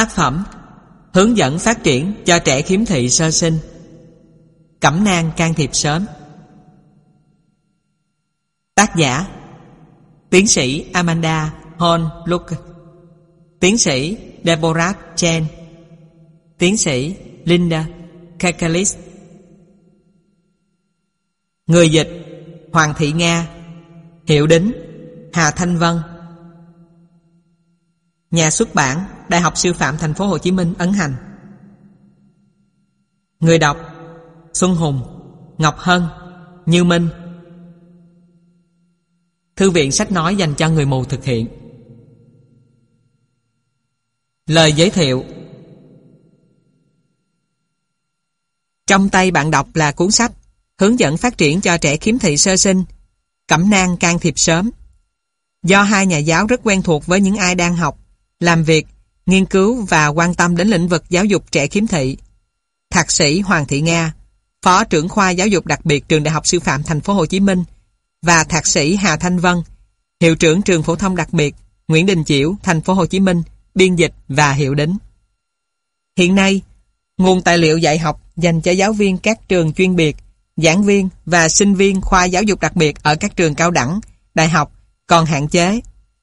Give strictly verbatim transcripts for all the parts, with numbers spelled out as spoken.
Tác phẩm Hướng dẫn phát triển cho trẻ khiếm thị sơ sinh, cẩm nang can thiệp sớm. Tác giả Tiến sĩ Amanda Horn-Luke, Tiến sĩ Deborah Chen, Tiến sĩ Linda Kekalis. Người dịch Hoàng Thị Nga, hiệu đính Hà Thanh Vân. Nhà xuất bản Đại học Sư phạm Thành phố Hồ Chí Minh ấn hành. Người đọc Xuân Hùng, Ngọc Hân, Như Minh. Thư viện sách nói dành cho người mù thực hiện. Lời giới thiệu. Trong tay bạn đọc là cuốn sách Hướng dẫn phát triển cho trẻ khiếm thị sơ sinh, cẩm nang can thiệp sớm, do hai nhà giáo rất quen thuộc với những ai đang học, làm việc, nghiên cứu và quan tâm đến lĩnh vực giáo dục trẻ khiếm thị. Thạc sĩ Hoàng Thị Nga, Phó trưởng khoa giáo dục đặc biệt Trường Đại học Sư phạm Thành phố Hồ Chí Minh, và Thạc sĩ Hà Thanh Vân, hiệu trưởng Trường Phổ thông đặc biệt Nguyễn Đình Chiểu, Thành phố Hồ Chí Minh, biên dịch và hiệu đính. Hiện nay, nguồn tài liệu dạy học dành cho giáo viên các trường chuyên biệt, giảng viên và sinh viên khoa giáo dục đặc biệt ở các trường cao đẳng, đại học còn hạn chế.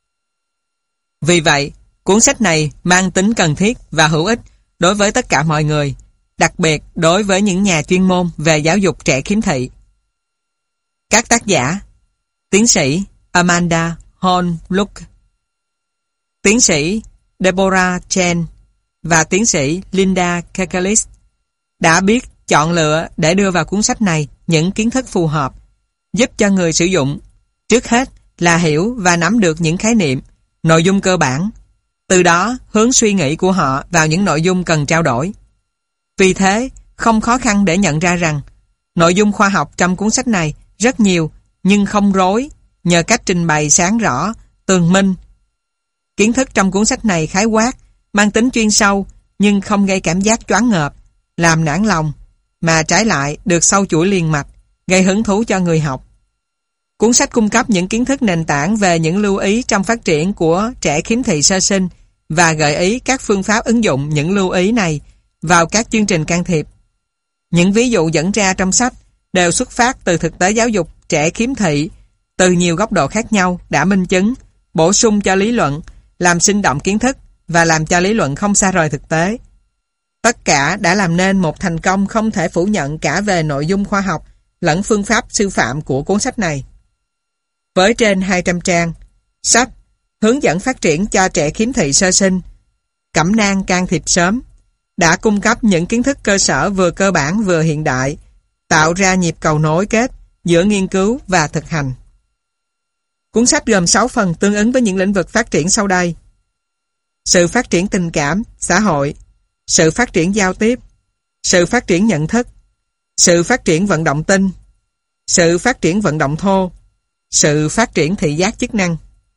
Vì vậy, cuốn sách này mang tính cần thiết và hữu ích đối với tất cả mọi người, đặc biệt đối với những nhà chuyên môn về giáo dục trẻ khiếm thị. Các tác giả: Tiến sĩ Amanda Horn-Luke, Tiến sĩ Deborah Chen và Tiến sĩ Linda Kekalis đã biết chọn lựa để đưa vào cuốn sách này những kiến thức phù hợp, giúp cho người sử dụng trước hết là hiểu và nắm được những khái niệm, nội dung cơ bản, từ đó hướng suy nghĩ của họ vào những nội dung cần trao đổi. Vì thế, không khó khăn để nhận ra rằng nội dung khoa học trong cuốn sách này rất nhiều nhưng không rối, nhờ cách trình bày sáng rõ, tường minh. Kiến thức trong cuốn sách này khái quát, mang tính chuyên sâu nhưng không gây cảm giác choáng ngợp, làm nản lòng, mà trái lại được sâu chuỗi liền mạch, gây hứng thú cho người học. Cuốn sách cung cấp những kiến thức nền tảng về những lưu ý trong phát triển của trẻ khiếm thị sơ sinh và gợi ý các phương pháp ứng dụng những lưu ý này vào các chương trình can thiệp. Những ví dụ dẫn ra trong sách đều xuất phát từ thực tế giáo dục trẻ khiếm thị từ nhiều góc độ khác nhau, đã minh chứng, bổ sung cho lý luận, làm sinh động kiến thức và làm cho lý luận không xa rời thực tế. Tất cả đã làm nên một thành công không thể phủ nhận cả về nội dung khoa học lẫn phương pháp sư phạm của cuốn sách này. Với trên hai trăm trang, sách Hướng dẫn phát triển cho trẻ khiếm thị sơ sinh, cẩm nang can thiệp sớm đã cung cấp những kiến thức cơ sở vừa cơ bản vừa hiện đại, tạo ra nhịp cầu nối kết giữa nghiên cứu và thực hành. Cuốn sách gồm sáu phần tương ứng với những lĩnh vực phát triển sau đây: sự phát triển tình cảm, xã hội, sự phát triển giao tiếp, sự phát triển nhận thức, sự phát triển vận động tinh, sự phát triển vận động thô, sự phát triển thị giác chức năng.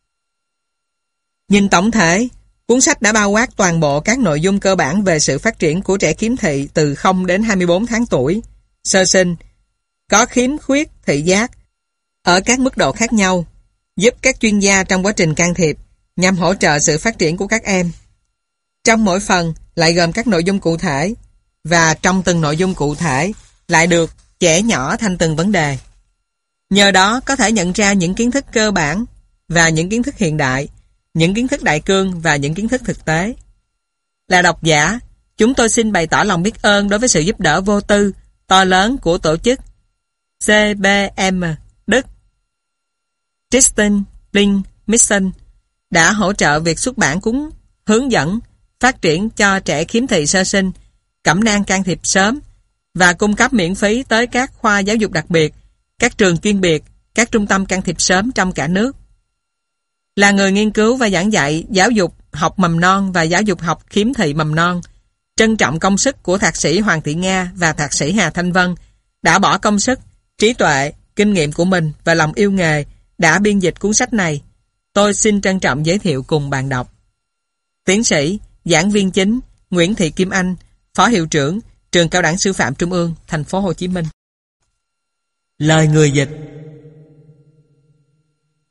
Nhìn tổng thể, cuốn sách đã bao quát toàn bộ các nội dung cơ bản về sự phát triển của trẻ khiếm thị từ không đến hai mươi bốn tháng tuổi, sơ sinh, có khiếm khuyết thị giác ở các mức độ khác nhau, giúp các chuyên gia trong quá trình can thiệp nhằm hỗ trợ sự phát triển của các em. Trong mỗi phần lại gồm các nội dung cụ thể, và trong từng nội dung cụ thể lại được chẻ nhỏ thành từng vấn đề. Nhờ đó có thể nhận ra những kiến thức cơ bản và những kiến thức hiện đại, những kiến thức đại cương và những kiến thức thực tế. Là độc giả, chúng tôi xin bày tỏ lòng biết ơn đối với sự giúp đỡ vô tư, to lớn của tổ chức xê bê em Đức. Tristan Blink Mission đã hỗ trợ việc xuất bản cuốn Hướng dẫn phát triển cho trẻ khiếm thị sơ sinh, cẩm nang can thiệp sớm và cung cấp miễn phí tới các khoa giáo dục đặc biệt, các trường chuyên biệt, các trung tâm can thiệp sớm trong cả nước. Là người nghiên cứu và giảng dạy giáo dục học mầm non và giáo dục học khiếm thị mầm non, trân trọng công sức của Thạc sĩ Hoàng Thị Nga và Thạc sĩ Hà Thanh Vân đã bỏ công sức, trí tuệ, kinh nghiệm của mình và lòng yêu nghề đã biên dịch cuốn sách này. Tôi xin trân trọng giới thiệu cùng bạn đọc. Tiến sĩ, giảng viên chính Nguyễn Thị Kim Anh, Phó Hiệu trưởng Trường Cao đẳng Sư phạm Trung ương, Thành phố Hồ Chí Minh. Lời người dịch.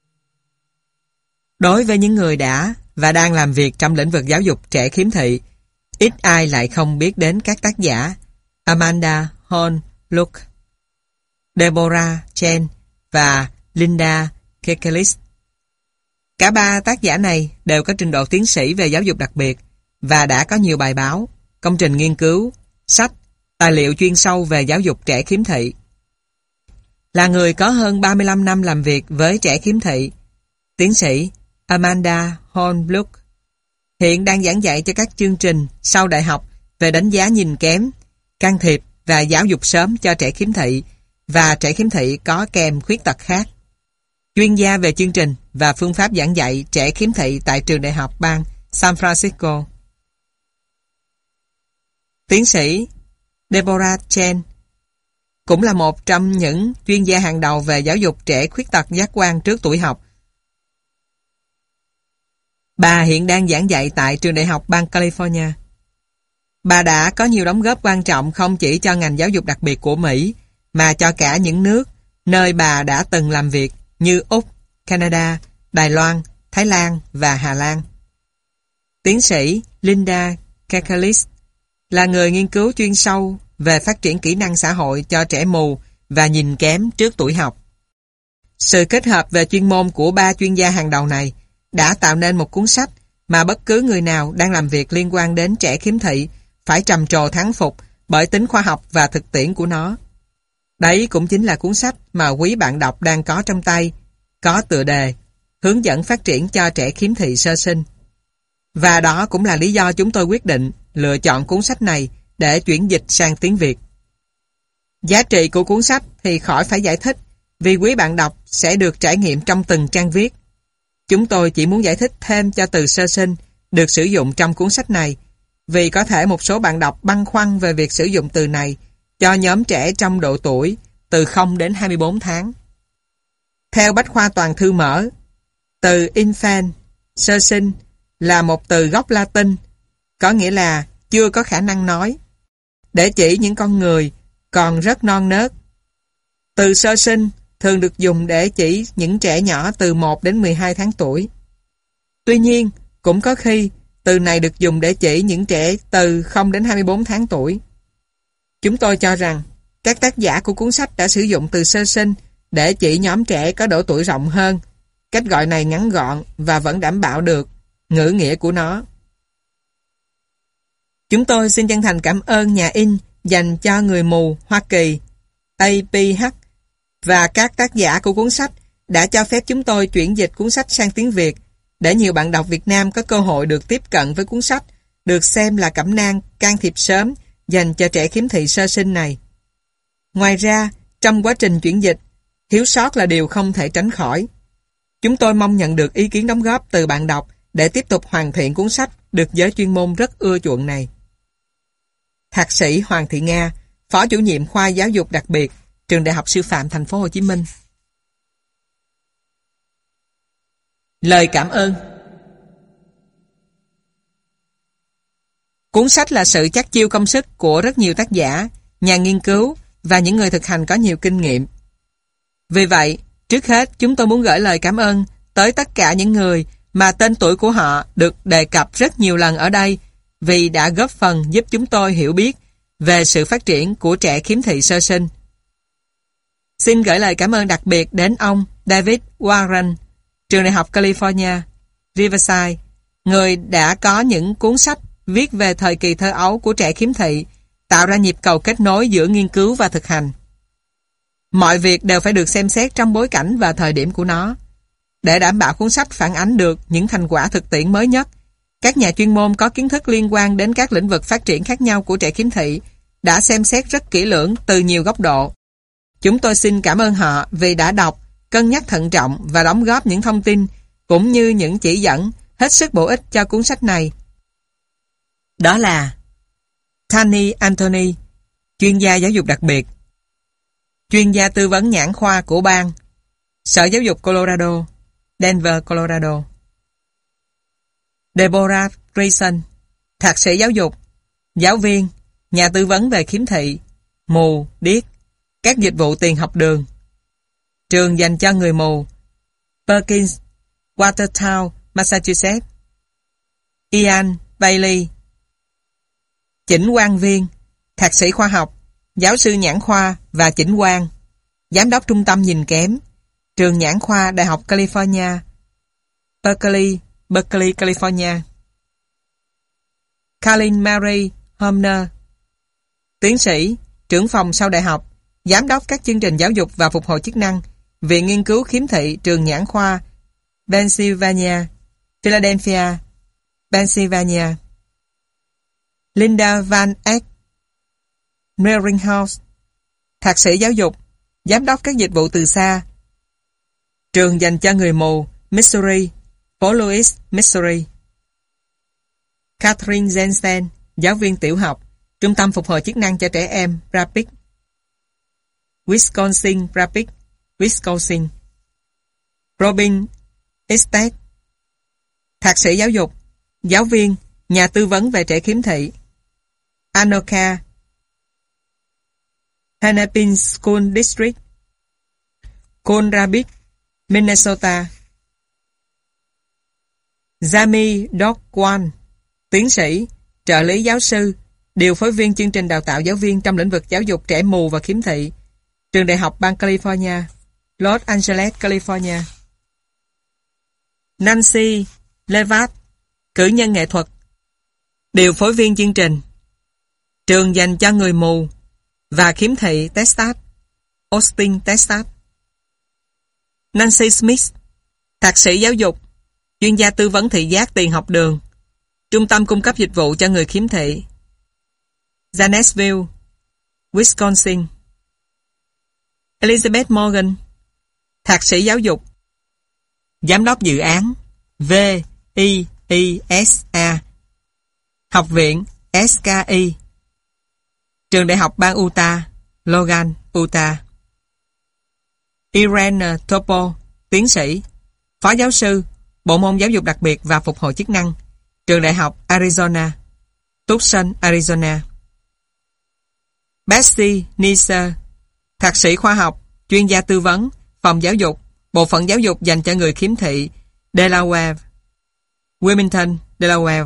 Đối với những người đã và đang làm việc trong lĩnh vực giáo dục trẻ khiếm thị, Ít ai lại không biết đến các tác giả Amanda Horn Luke, Deborah Chen và Linda Kekelis. Cả ba tác giả này đều có trình độ tiến sĩ về giáo dục đặc biệt và đã có nhiều bài báo, công trình nghiên cứu, sách, tài liệu chuyên sâu về giáo dục trẻ khiếm thị. Là người có hơn ba mươi lăm năm làm việc với trẻ khiếm thị, tiến sĩ Amanda Hornbluth hiện đang giảng dạy cho các chương trình sau đại học về đánh giá nhìn kém, can thiệp và giáo dục sớm cho trẻ khiếm thị và trẻ khiếm thị có kèm khuyết tật khác. Chuyên gia về chương trình và phương pháp giảng dạy trẻ khiếm thị tại trường đại học bang San Francisco. Tiến sĩ Deborah Chen cũng là một trong những chuyên gia hàng đầu về giáo dục trẻ khuyết tật giác quan trước tuổi học. Bà hiện đang giảng dạy tại trường đại học bang California. Bà đã có nhiều đóng góp quan trọng không chỉ cho ngành giáo dục đặc biệt của Mỹ, mà cho cả những nước nơi bà đã từng làm việc như Úc, Canada, Đài Loan, Thái Lan và Hà Lan. Tiến sĩ Linda Kekelis là người nghiên cứu chuyên sâu về phát triển kỹ năng xã hội cho trẻ mù và nhìn kém trước tuổi học. Sự kết hợp về chuyên môn của ba chuyên gia hàng đầu này đã tạo nên một cuốn sách mà bất cứ người nào đang làm việc liên quan đến trẻ khiếm thị phải trầm trồ thán phục bởi tính khoa học và thực tiễn của nó. Đấy cũng chính là cuốn sách mà quý bạn đọc đang có trong tay, có tựa đề Hướng dẫn phát triển cho trẻ khiếm thị sơ sinh. Và đó cũng là lý do chúng tôi quyết định lựa chọn cuốn sách này để chuyển dịch sang tiếng Việt. Giá trị của cuốn sách thì khỏi phải giải thích, vì quý bạn đọc sẽ được trải nghiệm trong từng trang viết. Chúng tôi chỉ muốn giải thích thêm cho từ sơ sinh được sử dụng trong cuốn sách này, vì có thể một số bạn đọc băn khoăn về việc sử dụng từ này cho nhóm trẻ trong độ tuổi từ không đến hai mươi bốn tháng. Theo Bách khoa toàn thư mở, từ infant, sơ sinh, là một từ gốc Latin, có nghĩa là chưa có khả năng nói, để chỉ những con người còn rất non nớt. Từ sơ sinh thường được dùng để chỉ những trẻ nhỏ từ một đến mười hai tháng tuổi. Tuy nhiên, cũng có khi từ này được dùng để chỉ những trẻ từ không đến hai mươi bốn tháng tuổi. Chúng tôi cho rằng các tác giả của cuốn sách đã sử dụng từ sơ sinh để chỉ nhóm trẻ có độ tuổi rộng hơn. Cách gọi này ngắn gọn và vẫn đảm bảo được ngữ nghĩa của nó. Chúng tôi xin chân thành cảm ơn nhà in dành cho người mù Hoa Kỳ A P H và các tác giả của cuốn sách đã cho phép chúng tôi chuyển dịch cuốn sách sang tiếng Việt để nhiều bạn đọc Việt Nam có cơ hội được tiếp cận với cuốn sách được xem là cẩm nang can thiệp sớm dành cho trẻ khiếm thị sơ sinh này. Ngoài ra, trong quá trình chuyển dịch, thiếu sót là điều không thể tránh khỏi. Chúng tôi mong nhận được ý kiến đóng góp từ bạn đọc để tiếp tục hoàn thiện cuốn sách được giới chuyên môn rất ưa chuộng này. Thạc sĩ Hoàng Thị Nga, Phó chủ nhiệm khoa giáo dục đặc biệt, Trường Đại học Sư phạm Thành phố Hồ Chí Minh. Lời cảm ơn. Cuốn sách là sự chắt chiu công sức của rất nhiều tác giả, nhà nghiên cứu và những người thực hành có nhiều kinh nghiệm. Vì vậy, trước hết chúng tôi muốn gửi lời cảm ơn tới tất cả những người mà tên tuổi của họ được đề cập rất nhiều lần ở đây, vì đã góp phần giúp chúng tôi hiểu biết về sự phát triển của trẻ khiếm thị sơ sinh. Xin gửi lời cảm ơn đặc biệt đến ông David Warren, Trường Đại học California, Riverside, người đã có những cuốn sách viết về thời kỳ thơ ấu của trẻ khiếm thị, tạo ra nhịp cầu kết nối giữa nghiên cứu và thực hành. Mọi việc đều phải được xem xét trong bối cảnh và thời điểm của nó. Để đảm bảo cuốn sách phản ánh được những thành quả thực tiễn mới nhất, các nhà chuyên môn có kiến thức liên quan đến các lĩnh vực phát triển khác nhau của trẻ khiếm thị đã xem xét rất kỹ lưỡng từ nhiều góc độ. Chúng tôi xin cảm ơn họ vì đã đọc, cân nhắc thận trọng và đóng góp những thông tin cũng như những chỉ dẫn hết sức bổ ích cho cuốn sách này. Đó là Tani Anthony, chuyên gia giáo dục đặc biệt, chuyên gia tư vấn nhãn khoa của bang, Sở Giáo dục Colorado, Denver, Colorado. Deborah Grayson, thạc sĩ giáo dục, giáo viên, nhà tư vấn về khiếm thị, mù, điếc, các dịch vụ tiền học đường. Trường dành cho người mù, Perkins, Watertown, Massachusetts. Ian Bailey, chỉnh quang viên, thạc sĩ khoa học, giáo sư nhãn khoa và chỉnh quang, giám đốc trung tâm nhìn kém, trường nhãn khoa Đại học California, Berkeley, Berkeley, California. Colin Mary Homner, tiến sĩ, trưởng phòng sau đại học, giám đốc các chương trình giáo dục và phục hồi chức năng, Viện Nghiên cứu Khiếm thị, trường nhãn khoa, Pennsylvania, Philadelphia, Pennsylvania. Linda Van Eck Meringhouse, thạc sĩ giáo dục, giám đốc các dịch vụ từ xa, trường dành cho người mù, Missouri, phố Louis, Missouri. Catherine Jensen, giáo viên tiểu học, trung tâm phục hồi chức năng cho trẻ em, Rapid, Wisconsin, Rapid, Wisconsin. Robin Estate, thạc sĩ giáo dục, giáo viên, nhà tư vấn về trẻ khiếm thị, Anoka, Hennepin School District, Coon Rapids, Minnesota. Jamie Dogwan, tiến sĩ, trợ lý giáo sư, điều phối viên chương trình đào tạo giáo viên trong lĩnh vực giáo dục trẻ mù và khiếm thị, trường đại học bang California, Los Angeles, California. Nancy Levat, cử nhân nghệ thuật, điều phối viên chương trình, trường dành cho người mù và khiếm thị, Texas, Austin, Texas. Nancy Smith, thạc sĩ giáo dục, chuyên gia tư vấn thị giác tiền học đường, trung tâm cung cấp dịch vụ cho người khiếm thị, Janesville, Wisconsin. Elizabeth Morgan, thạc sĩ giáo dục, giám đốc dự án vê i i ét a, học viện ét ca i, trường đại học bang Utah, Logan, Utah. Irene Topo, tiến sĩ, phó giáo sư, bộ môn giáo dục đặc biệt và phục hồi chức năng, trường đại học Arizona, Tucson, Arizona. Betsy Neeser, thạc sĩ khoa học, chuyên gia tư vấn, phòng giáo dục, bộ phận giáo dục dành cho người khiếm thị, Delaware, Wilmington, Delaware.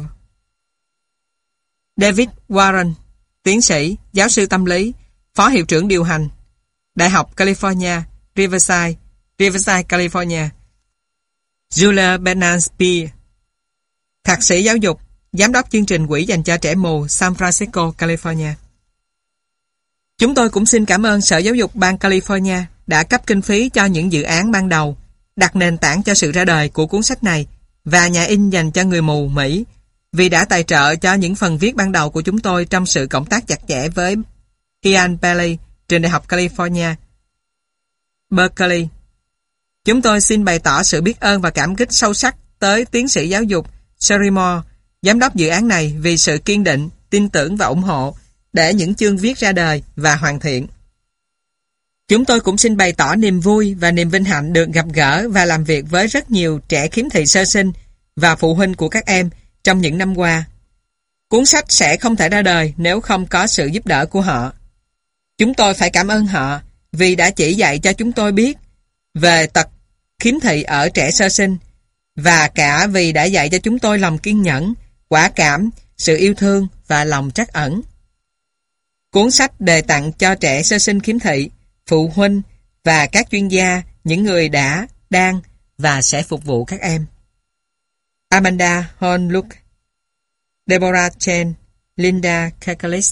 David Warren, tiến sĩ, giáo sư tâm lý, phó hiệu trưởng điều hành, Đại học California, Riverside, Riverside, California. Julia Bernard-Spear, thạc sĩ giáo dục, giám đốc chương trình quỹ dành cho trẻ mù, San Francisco, California. Chúng tôi cũng xin cảm ơn Sở Giáo dục bang California đã cấp kinh phí cho những dự án ban đầu, đặt nền tảng cho sự ra đời của cuốn sách này, và nhà in dành cho người mù Mỹ, vì đã tài trợ cho những phần viết ban đầu của chúng tôi trong sự cộng tác chặt chẽ với Ian Bailey, trường đại học California, Berkeley. Chúng tôi xin bày tỏ sự biết ơn và cảm kích sâu sắc tới tiến sĩ giáo dục Sherry Moore, giám đốc dự án này, vì sự kiên định, tin tưởng và ủng hộ để những chương viết ra đời và hoàn thiện. Chúng tôi cũng xin bày tỏ niềm vui và niềm vinh hạnh được gặp gỡ và làm việc với rất nhiều trẻ khiếm thị sơ sinh và phụ huynh của các em trong những năm qua. Cuốn sách sẽ không thể ra đời nếu không có sự giúp đỡ của họ. Chúng tôi phải cảm ơn họ vì đã chỉ dạy cho chúng tôi biết về tật khiếm thị ở trẻ sơ sinh, và cả vì đã dạy cho chúng tôi lòng kiên nhẫn, quả cảm, sự yêu thương và lòng trắc ẩn. Cuốn sách đề tặng cho trẻ sơ sinh khiếm thị, phụ huynh và các chuyên gia, những người đã, đang và sẽ phục vụ các em. Amanda Hornluck, Deborah Chen, Linda Kakalis.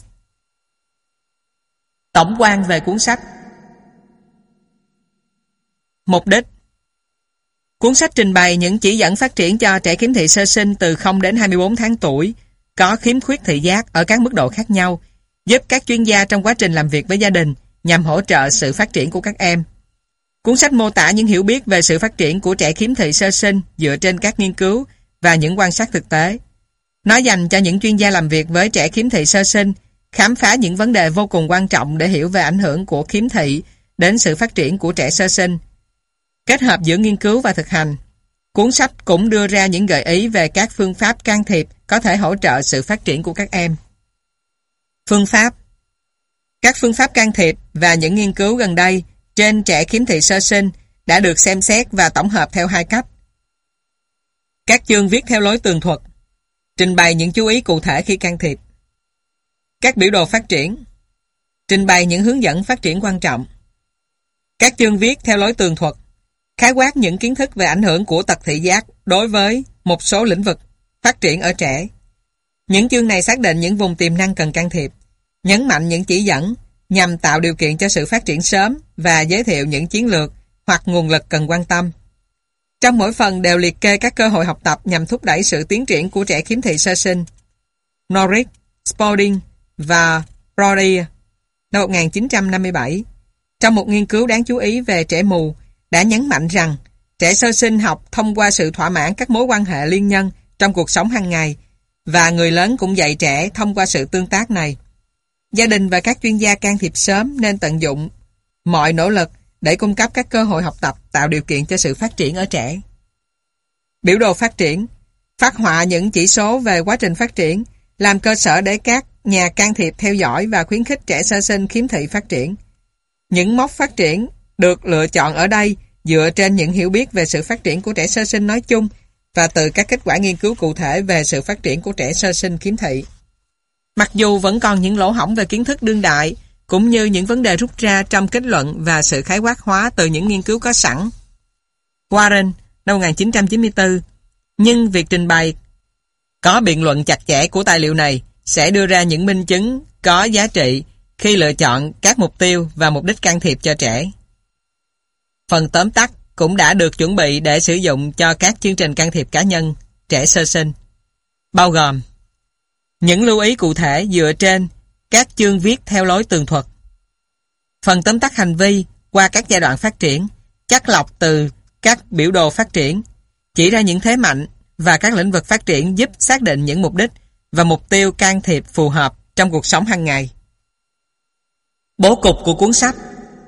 Tổng quan về cuốn sách. Mục đích. Cuốn sách trình bày những chỉ dẫn phát triển cho trẻ khiếm thị sơ sinh từ không đến hai mươi bốn tháng tuổi, có khiếm khuyết thị giác ở các mức độ khác nhau, giúp các chuyên gia trong quá trình làm việc với gia đình nhằm hỗ trợ sự phát triển của các em. Cuốn sách mô tả những hiểu biết về sự phát triển của trẻ khiếm thị sơ sinh dựa trên các nghiên cứu và những quan sát thực tế. Nó dành cho những chuyên gia làm việc với trẻ khiếm thị sơ sinh, khám phá những vấn đề vô cùng quan trọng để hiểu về ảnh hưởng của khiếm thị đến sự phát triển của trẻ sơ sinh. Kết hợp giữa nghiên cứu và thực hành, cuốn sách cũng đưa ra những gợi ý về các phương pháp can thiệp có thể hỗ trợ sự phát triển của các em. Phương pháp. Các phương pháp can thiệp và những nghiên cứu gần đây trên trẻ khiếm thị sơ sinh đã được xem xét và tổng hợp theo hai cách. Các chương viết theo lối tường thuật, trình bày những chú ý cụ thể khi can thiệp. Các biểu đồ phát triển. Trình bày những hướng dẫn phát triển quan trọng. Các chương viết theo lối tường thuật, khái quát những kiến thức về ảnh hưởng của tật thị giác đối với một số lĩnh vực phát triển ở trẻ. Những chương này xác định những vùng tiềm năng cần can thiệp, nhấn mạnh những chỉ dẫn nhằm tạo điều kiện cho sự phát triển sớm và giới thiệu những chiến lược hoặc nguồn lực cần quan tâm. Trong mỗi phần đều liệt kê các cơ hội học tập nhằm thúc đẩy sự tiến triển của trẻ khiếm thị sơ sinh. Norris, Spalding và Brody năm một nghìn chín trăm năm mươi bảy, trong một nghiên cứu đáng chú ý về trẻ mù, đã nhấn mạnh rằng trẻ sơ sinh học thông qua sự thỏa mãn các mối quan hệ liên nhân trong cuộc sống hàng ngày, và người lớn cũng dạy trẻ thông qua sự tương tác này. Gia đình và các chuyên gia can thiệp sớm nên tận dụng mọi nỗ lực để cung cấp các cơ hội học tập tạo điều kiện cho sự phát triển ở trẻ. Biểu đồ phát triển phát họa những chỉ số về quá trình phát triển, làm cơ sở để các nhà can thiệp theo dõi và khuyến khích trẻ sơ sinh khiếm thị phát triển. Những mốc phát triển được lựa chọn ở đây dựa trên những hiểu biết về sự phát triển của trẻ sơ sinh nói chung và từ các kết quả nghiên cứu cụ thể về sự phát triển của trẻ sơ sinh khiếm thị. Mặc dù vẫn còn những lỗ hổng về kiến thức đương đại, cũng như những vấn đề rút ra trong kết luận và sự khái quát hóa từ những nghiên cứu có sẵn. Warren, năm một nghìn chín trăm chín mươi tư, nhưng việc trình bày có biện luận chặt chẽ của tài liệu này sẽ đưa ra những minh chứng có giá trị khi lựa chọn các mục tiêu và mục đích can thiệp cho trẻ. Phần tóm tắt cũng đã được chuẩn bị để sử dụng cho các chương trình can thiệp cá nhân trẻ sơ sinh, bao gồm những lưu ý cụ thể dựa trên các chương viết theo lối tường thuật, phần tóm tắt hành vi qua các giai đoạn phát triển, chắt lọc từ các biểu đồ phát triển, chỉ ra những thế mạnh và các lĩnh vực phát triển giúp xác định những mục đích và mục tiêu can thiệp phù hợp trong cuộc sống hàng ngày. Bố cục của cuốn sách.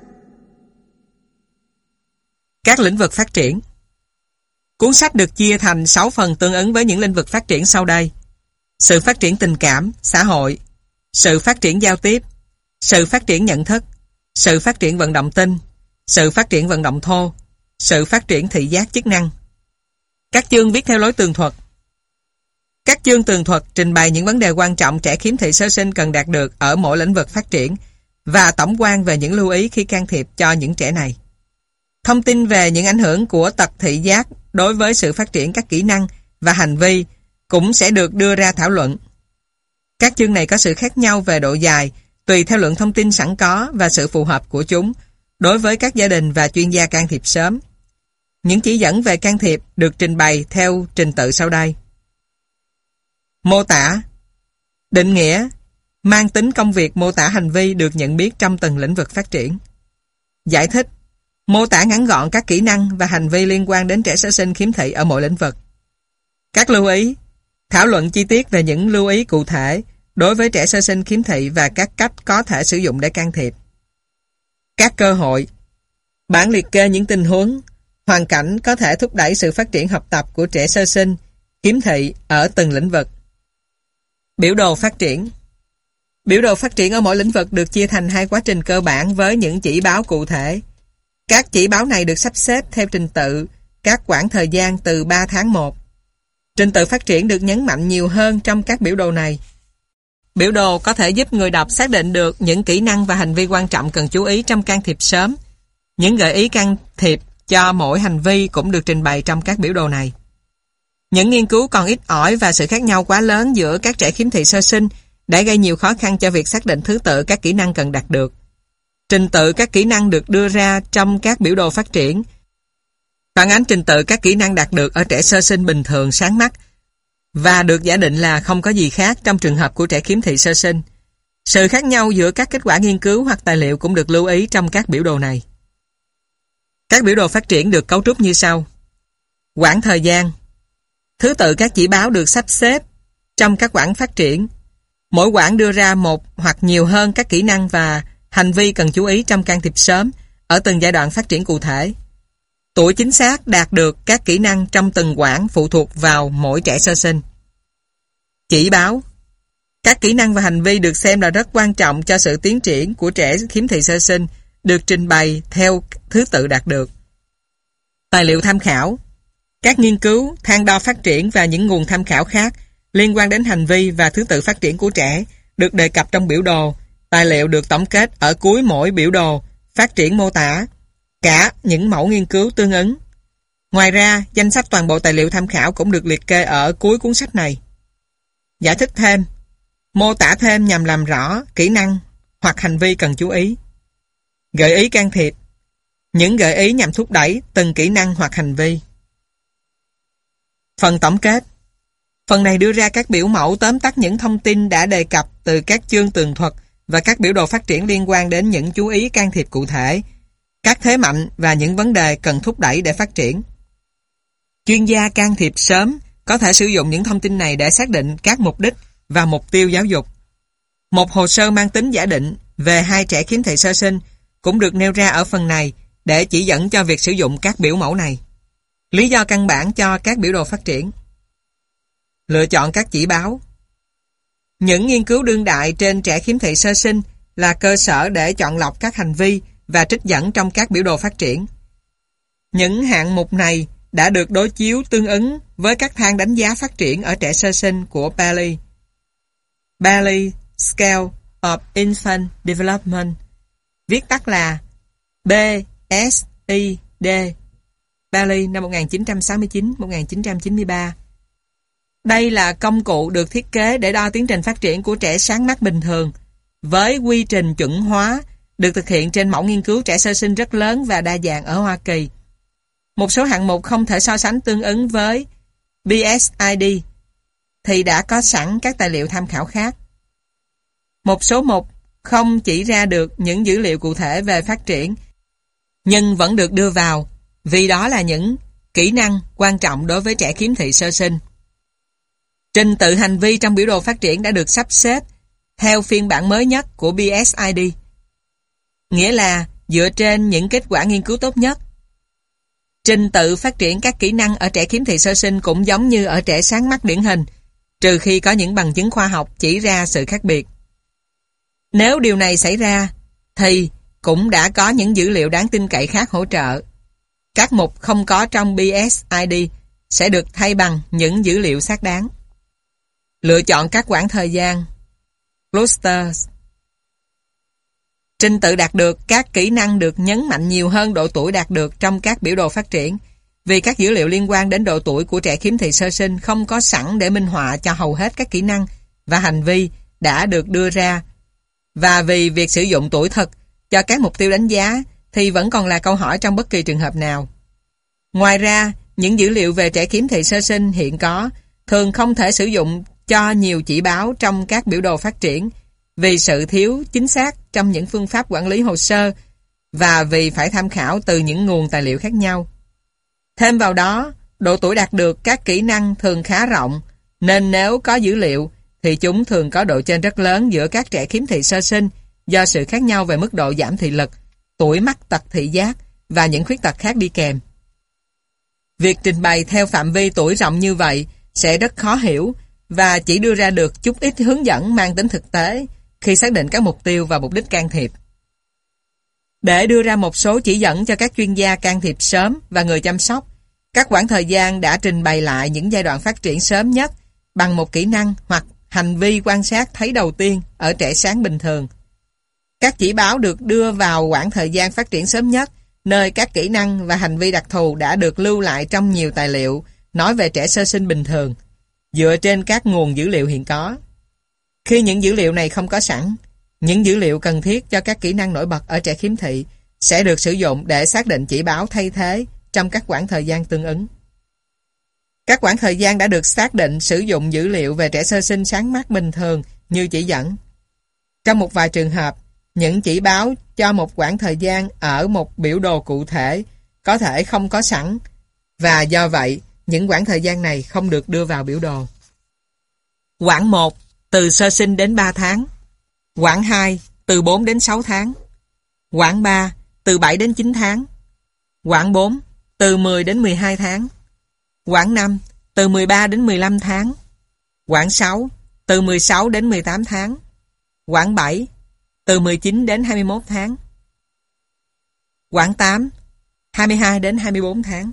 Các lĩnh vực phát triển. Cuốn sách được chia thành sáu phần tương ứng với những lĩnh vực phát triển sau đây: sự phát triển tình cảm, xã hội, sự phát triển giao tiếp, sự phát triển nhận thức, sự phát triển vận động tinh, sự phát triển vận động thô, sự phát triển thị giác chức năng. Các chương viết theo lối tường thuật. Các chương tường thuật trình bày những vấn đề quan trọng trẻ khiếm thị sơ sinh cần đạt được ở mỗi lĩnh vực phát triển và tổng quan về những lưu ý khi can thiệp cho những trẻ này. Thông tin về những ảnh hưởng của tật thị giác đối với sự phát triển các kỹ năng và hành vi cũng sẽ được đưa ra thảo luận. Các chương này có sự khác nhau về độ dài tùy theo lượng thông tin sẵn có và sự phù hợp của chúng đối với các gia đình và chuyên gia can thiệp sớm. Những chỉ dẫn về can thiệp được trình bày theo trình tự sau đây. Mô tả, định nghĩa, mang tính công việc mô tả hành vi được nhận biết trong từng lĩnh vực phát triển. Giải thích, mô tả ngắn gọn các kỹ năng và hành vi liên quan đến trẻ sơ sinh khiếm thị ở mỗi lĩnh vực. Các lưu ý, thảo luận chi tiết về những lưu ý cụ thể đối với trẻ sơ sinh khiếm thị và các cách có thể sử dụng để can thiệp. Các cơ hội, bản liệt kê những tình huống, hoàn cảnh có thể thúc đẩy sự phát triển học tập của trẻ sơ sinh khiếm thị ở từng lĩnh vực. Biểu đồ phát triển. Biểu đồ phát triển ở mỗi lĩnh vực được chia thành hai quá trình cơ bản với những chỉ báo cụ thể. Các chỉ báo này được sắp xếp theo trình tự các quãng thời gian từ ba tháng một. Trình tự phát triển được nhấn mạnh nhiều hơn trong các biểu đồ này. Biểu đồ có thể giúp người đọc xác định được những kỹ năng và hành vi quan trọng cần chú ý trong can thiệp sớm. Những gợi ý can thiệp cho mỗi hành vi cũng được trình bày trong các biểu đồ này. Những nghiên cứu còn ít ỏi và sự khác nhau quá lớn giữa các trẻ khiếm thị sơ sinh đã gây nhiều khó khăn cho việc xác định thứ tự các kỹ năng cần đạt được. Trình tự các kỹ năng được đưa ra trong các biểu đồ phát triển phản ánh trình tự các kỹ năng đạt được ở trẻ sơ sinh bình thường sáng mắt và được giả định là không có gì khác trong trường hợp của trẻ khiếm thị sơ sinh. Sự khác nhau giữa các kết quả nghiên cứu hoặc tài liệu cũng được lưu ý trong các biểu đồ này. Các biểu đồ phát triển được cấu trúc như sau. Quãng thời gian. Thứ tự các chỉ báo được sắp xếp trong các quãng phát triển. Mỗi quãng đưa ra một hoặc nhiều hơn các kỹ năng và hành vi cần chú ý trong can thiệp sớm ở từng giai đoạn phát triển cụ thể. Tuổi chính xác đạt được các kỹ năng trong từng quãng phụ thuộc vào mỗi trẻ sơ sinh. Chỉ báo. Các kỹ năng và hành vi được xem là rất quan trọng cho sự tiến triển của trẻ khiếm thị sơ sinh được trình bày theo thứ tự đạt được. Tài liệu tham khảo. Các nghiên cứu, thang đo phát triển và những nguồn tham khảo khác liên quan đến hành vi và thứ tự phát triển của trẻ được đề cập trong biểu đồ. Tài liệu được tổng kết ở cuối mỗi biểu đồ, phát triển mô tả cả những mẫu nghiên cứu tương ứng. Ngoài ra, danh sách toàn bộ tài liệu tham khảo cũng được liệt kê ở cuối cuốn sách này. Giải thích thêm, mô tả thêm nhằm làm rõ kỹ năng hoặc hành vi cần chú ý. Gợi ý can thiệp, những gợi ý nhằm thúc đẩy từng kỹ năng hoặc hành vi. Phần tổng kết. Phần này đưa ra các biểu mẫu tóm tắt những thông tin đã đề cập từ các chương tường thuật và các biểu đồ phát triển liên quan đến những chú ý can thiệp cụ thể, các thế mạnh và những vấn đề cần thúc đẩy để phát triển. Chuyên gia can thiệp sớm có thể sử dụng những thông tin này để xác định các mục đích và mục tiêu giáo dục. Một hồ sơ mang tính giả định về hai trẻ khiếm thị sơ sinh cũng được nêu ra ở phần này để chỉ dẫn cho việc sử dụng các biểu mẫu này. Lý do căn bản cho các biểu đồ phát triển. Lựa chọn các chỉ báo. Những nghiên cứu đương đại trên trẻ khiếm thị sơ sinh là cơ sở để chọn lọc các hành vi và trích dẫn trong các biểu đồ phát triển. Những hạng mục này đã được đối chiếu tương ứng với các thang đánh giá phát triển ở trẻ sơ sinh của Bailey. Bailey Scale of Infant Development, viết tắt là B S I D, Bailey năm một nghìn chín trăm sáu mươi chín đến một nghìn chín trăm chín mươi ba. Đây là công cụ được thiết kế để đo tiến trình phát triển của trẻ sáng mắt bình thường, với quy trình chuẩn hóa được thực hiện trên mẫu nghiên cứu trẻ sơ sinh rất lớn và đa dạng ở Hoa Kỳ. Một số hạng mục không thể so sánh tương ứng với B S I D thì đã có sẵn các tài liệu tham khảo khác. Một số mục không chỉ ra được những dữ liệu cụ thể về phát triển, nhưng vẫn được đưa vào vì đó là những kỹ năng quan trọng đối với trẻ khiếm thị sơ sinh. Trình tự hành vi trong biểu đồ phát triển đã được sắp xếp theo phiên bản mới nhất của B S I D, nghĩa là dựa trên những kết quả nghiên cứu tốt nhất. Trình tự phát triển các kỹ năng ở trẻ khiếm thị sơ sinh cũng giống như ở trẻ sáng mắt điển hình, trừ khi có những bằng chứng khoa học chỉ ra sự khác biệt. Nếu điều này xảy ra, thì cũng đã có những dữ liệu đáng tin cậy khác hỗ trợ. Các mục không có trong B S I D sẽ được thay bằng những dữ liệu xác đáng. Lựa chọn các quãng thời gian Clusters. Trình tự đạt được các kỹ năng được nhấn mạnh nhiều hơn độ tuổi đạt được trong các biểu đồ phát triển, vì các dữ liệu liên quan đến độ tuổi của trẻ khiếm thị sơ sinh không có sẵn để minh họa cho hầu hết các kỹ năng và hành vi đã được đưa ra, và vì việc sử dụng tuổi thực cho các mục tiêu đánh giá thì vẫn còn là câu hỏi trong bất kỳ trường hợp nào. Ngoài ra, những dữ liệu về trẻ khiếm thị sơ sinh hiện có thường không thể sử dụng cho nhiều chỉ báo trong các biểu đồ phát triển vì sự thiếu chính xác trong những phương pháp quản lý hồ sơ và vì phải tham khảo từ những nguồn tài liệu khác nhau. Thêm vào đó, độ tuổi đạt được các kỹ năng thường khá rộng, nên nếu có dữ liệu thì chúng thường có độ chênh rất lớn giữa các trẻ khiếm thị sơ sinh do sự khác nhau về mức độ giảm thị lực, tuổi mắc tật thị giác và những khuyết tật khác đi kèm. Việc trình bày theo phạm vi tuổi rộng như vậy sẽ rất khó hiểu và chỉ đưa ra được chút ít hướng dẫn mang tính thực tế khi xác định các mục tiêu và mục đích can thiệp. Để đưa ra một số chỉ dẫn cho các chuyên gia can thiệp sớm và người chăm sóc, các quãng thời gian đã trình bày lại những giai đoạn phát triển sớm nhất bằng một kỹ năng hoặc hành vi quan sát thấy đầu tiên ở trẻ sáng bình thường. Các chỉ báo được đưa vào quãng thời gian phát triển sớm nhất, nơi các kỹ năng và hành vi đặc thù đã được lưu lại trong nhiều tài liệu nói về trẻ sơ sinh bình thường, dựa trên các nguồn dữ liệu hiện có. Khi những dữ liệu này không có sẵn, những dữ liệu cần thiết cho các kỹ năng nổi bật ở trẻ khiếm thị sẽ được sử dụng để xác định chỉ báo thay thế trong các quãng thời gian tương ứng. Các quãng thời gian đã được xác định sử dụng dữ liệu về trẻ sơ sinh sáng mắt bình thường như chỉ dẫn. Trong một vài trường hợp, những chỉ báo cho một quãng thời gian ở một biểu đồ cụ thể có thể không có sẵn, và do vậy, những quãng thời gian này không được đưa vào biểu đồ. Quãng một, từ sơ sinh đến ba tháng. Quãng hai, từ bốn đến sáu tháng. Quãng ba, từ bảy đến chín tháng. Quãng bốn, từ mười đến mười hai tháng. Quãng năm, từ mười ba đến mười lăm tháng. Quãng sáu, từ mười sáu đến mười tám tháng. Quãng bảy, từ mười chín đến hai mươi mốt tháng. Quãng tám, hai mươi hai đến hai mươi bốn tháng.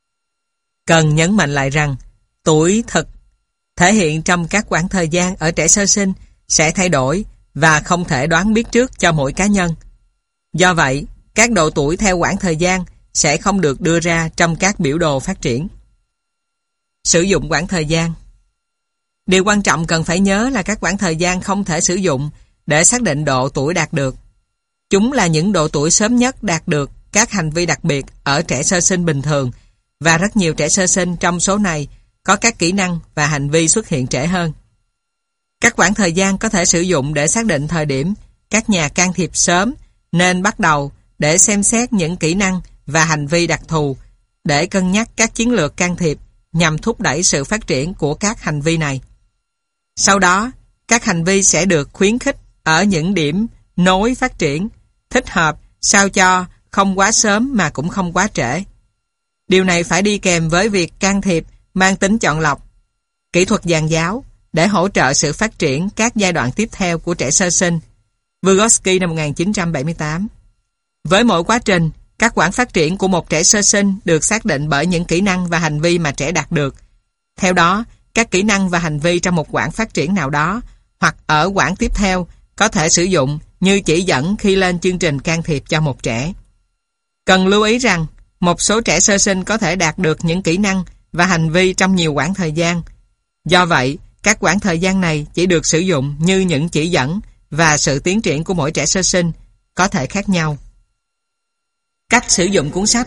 Cần nhấn mạnh lại rằng, tuổi thực thể hiện trong các quãng thời gian ở trẻ sơ sinh sẽ thay đổi và không thể đoán biết trước cho mỗi cá nhân. Do vậy, các độ tuổi theo quãng thời gian sẽ không được đưa ra trong các biểu đồ phát triển. Sử dụng quãng thời gian. Điều quan trọng cần phải nhớ là các quãng thời gian không thể sử dụng để xác định độ tuổi đạt được. Chúng là những độ tuổi sớm nhất đạt được các hành vi đặc biệt ở trẻ sơ sinh bình thường, và rất nhiều trẻ sơ sinh trong số này có các kỹ năng và hành vi xuất hiện trễ hơn. Các quãng thời gian có thể sử dụng để xác định thời điểm các nhà can thiệp sớm nên bắt đầu để xem xét những kỹ năng và hành vi đặc thù để cân nhắc các chiến lược can thiệp nhằm thúc đẩy sự phát triển của các hành vi này. Sau đó, các hành vi sẽ được khuyến khích ở những điểm nối phát triển thích hợp sao cho không quá sớm mà cũng không quá trễ. Điều này phải đi kèm với việc can thiệp mang tính chọn lọc, kỹ thuật dàn giáo để hỗ trợ sự phát triển các giai đoạn tiếp theo của trẻ sơ sinh. Vygotsky năm một nghìn chín trăm bảy mươi tám. Với mỗi quá trình, các quãng phát triển của một trẻ sơ sinh được xác định bởi những kỹ năng và hành vi mà trẻ đạt được. Theo đó, các kỹ năng và hành vi trong một quãng phát triển nào đó hoặc ở quãng tiếp theo có thể sử dụng như chỉ dẫn khi lên chương trình can thiệp cho một trẻ. Cần lưu ý rằng, một số trẻ sơ sinh có thể đạt được những kỹ năng và hành vi trong nhiều quãng thời gian. Do vậy, các quãng thời gian này chỉ được sử dụng như những chỉ dẫn và sự tiến triển của mỗi trẻ sơ sinh có thể khác nhau. Cách sử dụng cuốn sách.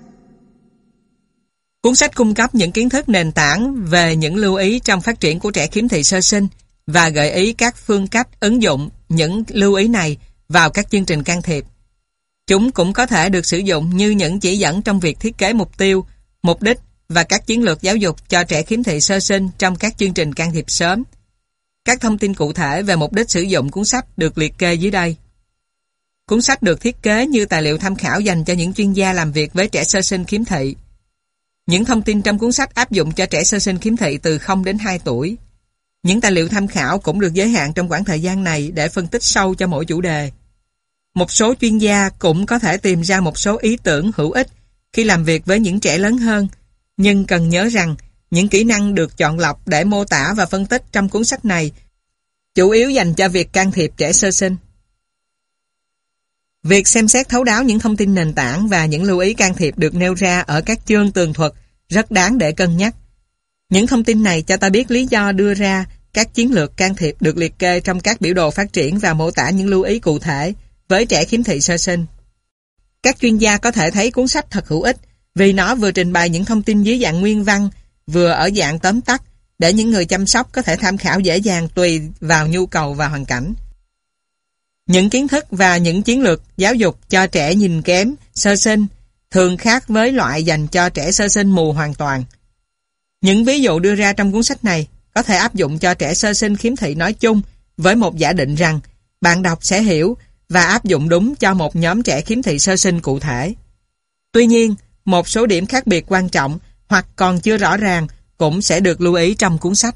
Cuốn sách cung cấp những kiến thức nền tảng về những lưu ý trong phát triển của trẻ khiếm thị sơ sinh và gợi ý các phương cách ứng dụng những lưu ý này vào các chương trình can thiệp. Chúng cũng có thể được sử dụng như những chỉ dẫn trong việc thiết kế mục tiêu, mục đích và các chiến lược giáo dục cho trẻ khiếm thị sơ sinh trong các chương trình can thiệp sớm. Các thông tin cụ thể về mục đích sử dụng cuốn sách được liệt kê dưới đây. Cuốn sách được thiết kế như tài liệu tham khảo dành cho những chuyên gia làm việc với trẻ sơ sinh khiếm thị. Những thông tin trong cuốn sách áp dụng cho trẻ sơ sinh khiếm thị từ không đến hai tuổi. Những tài liệu tham khảo cũng được giới hạn trong khoảng thời gian này để phân tích sâu cho mỗi chủ đề. Một số chuyên gia cũng có thể tìm ra một số ý tưởng hữu ích khi làm việc với những trẻ lớn hơn, nhưng cần nhớ rằng những kỹ năng được chọn lọc để mô tả và phân tích trong cuốn sách này chủ yếu dành cho việc can thiệp trẻ sơ sinh. Việc xem xét thấu đáo những thông tin nền tảng và những lưu ý can thiệp được nêu ra ở các chương tường thuật rất đáng để cân nhắc. Những thông tin này cho ta biết lý do đưa ra các chiến lược can thiệp được liệt kê trong các biểu đồ phát triển và mô tả những lưu ý cụ thể với trẻ khiếm thị sơ sinh. Các chuyên gia có thể thấy cuốn sách thật hữu ích vì nó vừa trình bày những thông tin dưới dạng nguyên văn, vừa ở dạng tóm tắt để những người chăm sóc có thể tham khảo dễ dàng tùy vào nhu cầu và hoàn cảnh. Những kiến thức và những chiến lược giáo dục cho trẻ nhìn kém, sơ sinh thường khác với loại dành cho trẻ sơ sinh mù hoàn toàn. Những ví dụ đưa ra trong cuốn sách này có thể áp dụng cho trẻ sơ sinh khiếm thị nói chung với một giả định rằng bạn đọc sẽ hiểu và áp dụng đúng cho một nhóm trẻ khiếm thị sơ sinh cụ thể. Tuy nhiên, một số điểm khác biệt quan trọng hoặc còn chưa rõ ràng cũng sẽ được lưu ý trong cuốn sách.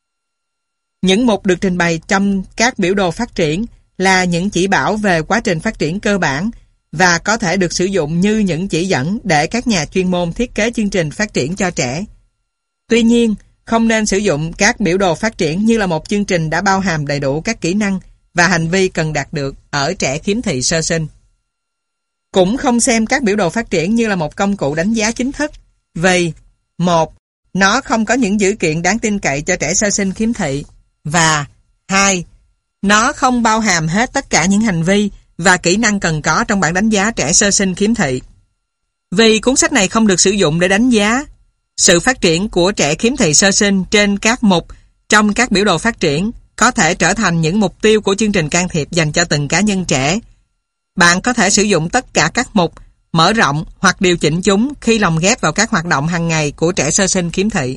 Những mục được trình bày trong các biểu đồ phát triển là những chỉ bảo về quá trình phát triển cơ bản và có thể được sử dụng như những chỉ dẫn để các nhà chuyên môn thiết kế chương trình phát triển cho trẻ. Tuy nhiên, không nên sử dụng các biểu đồ phát triển như là một chương trình đã bao hàm đầy đủ các kỹ năng và hành vi cần đạt được ở trẻ khiếm thị sơ sinh. Cũng không xem các biểu đồ phát triển như là một công cụ đánh giá chính thức vì một. Nó không có những dữ kiện đáng tin cậy cho trẻ sơ sinh khiếm thị và hai. Nó không bao hàm hết tất cả những hành vi và kỹ năng cần có trong bảng đánh giá trẻ sơ sinh khiếm thị. Vì cuốn sách này không được sử dụng để đánh giá sự phát triển của trẻ khiếm thị sơ sinh trên các mục trong các biểu đồ phát triển có thể trở thành những mục tiêu của chương trình can thiệp dành cho từng cá nhân trẻ. Bạn có thể sử dụng tất cả các mục, mở rộng hoặc điều chỉnh chúng khi lồng ghép vào các hoạt động hàng ngày của trẻ sơ sinh khiếm thị.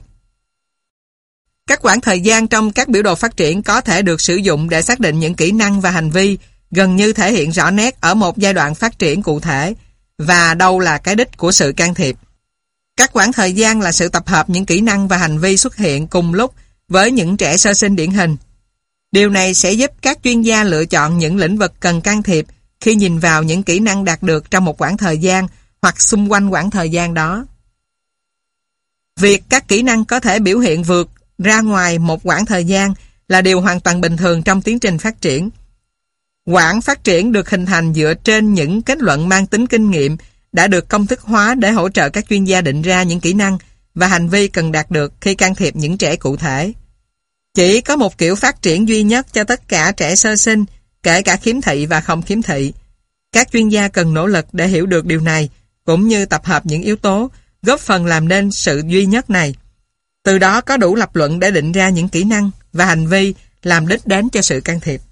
Các quãng thời gian trong các biểu đồ phát triển có thể được sử dụng để xác định những kỹ năng và hành vi gần như thể hiện rõ nét ở một giai đoạn phát triển cụ thể và đâu là cái đích của sự can thiệp. Các quãng thời gian là sự tập hợp những kỹ năng và hành vi xuất hiện cùng lúc với những trẻ sơ sinh điển hình. Điều này sẽ giúp các chuyên gia lựa chọn những lĩnh vực cần can thiệp khi nhìn vào những kỹ năng đạt được trong một quãng thời gian hoặc xung quanh quãng thời gian đó. Việc các kỹ năng có thể biểu hiện vượt ra ngoài một quãng thời gian là điều hoàn toàn bình thường trong tiến trình phát triển. Quãng phát triển được hình thành dựa trên những kết luận mang tính kinh nghiệm đã được công thức hóa để hỗ trợ các chuyên gia định ra những kỹ năng và hành vi cần đạt được khi can thiệp những trẻ cụ thể. Chỉ có một kiểu phát triển duy nhất cho tất cả trẻ sơ sinh, kể cả khiếm thị và không khiếm thị. Các chuyên gia cần nỗ lực để hiểu được điều này, cũng như tập hợp những yếu tố góp phần làm nên sự duy nhất này. Từ đó có đủ lập luận để định ra những kỹ năng và hành vi làm đích đến cho sự can thiệp.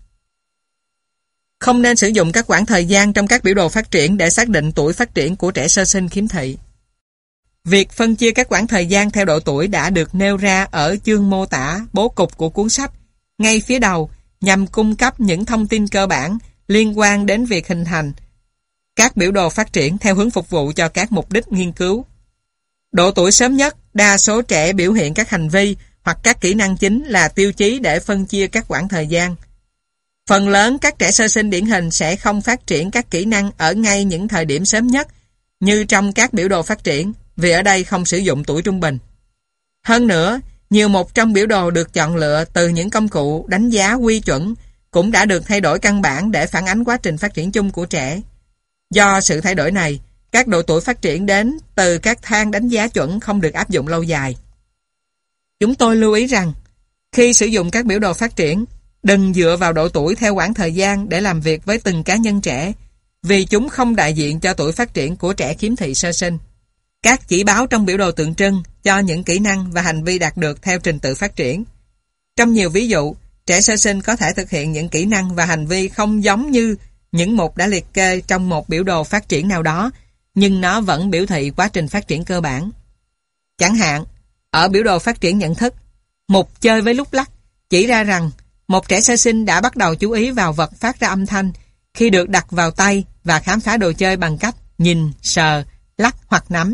Không nên sử dụng các quãng thời gian trong các biểu đồ phát triển để xác định tuổi phát triển của trẻ sơ sinh khiếm thị. Việc phân chia các quãng thời gian theo độ tuổi đã được nêu ra ở chương mô tả bố cục của cuốn sách ngay phía đầu nhằm cung cấp những thông tin cơ bản liên quan đến việc hình thành các biểu đồ phát triển theo hướng phục vụ cho các mục đích nghiên cứu. Độ tuổi sớm nhất, đa số trẻ biểu hiện các hành vi hoặc các kỹ năng chính là tiêu chí để phân chia các quãng thời gian. Phần lớn các trẻ sơ sinh điển hình sẽ không phát triển các kỹ năng ở ngay những thời điểm sớm nhất như trong các biểu đồ phát triển, vì ở đây không sử dụng tuổi trung bình. Hơn nữa, nhiều một trong biểu đồ được chọn lựa từ những công cụ đánh giá quy chuẩn cũng đã được thay đổi căn bản để phản ánh quá trình phát triển chung của trẻ. Do sự thay đổi này, các độ tuổi phát triển đến từ các thang đánh giá chuẩn không được áp dụng lâu dài. Chúng tôi lưu ý rằng, khi sử dụng các biểu đồ phát triển, đừng dựa vào độ tuổi theo quãng thời gian để làm việc với từng cá nhân trẻ, vì chúng không đại diện cho tuổi phát triển của trẻ khiếm thị sơ sinh. Các chỉ báo trong biểu đồ tượng trưng cho những kỹ năng và hành vi đạt được theo trình tự phát triển. Trong nhiều ví dụ, trẻ sơ sinh có thể thực hiện những kỹ năng và hành vi không giống như những mục đã liệt kê trong một biểu đồ phát triển nào đó, nhưng nó vẫn biểu thị quá trình phát triển cơ bản. Chẳng hạn, ở biểu đồ phát triển nhận thức, mục chơi với lúc lắc chỉ ra rằng một trẻ sơ sinh đã bắt đầu chú ý vào vật phát ra âm thanh khi được đặt vào tay và khám phá đồ chơi bằng cách nhìn, sờ, lắc hoặc nắm.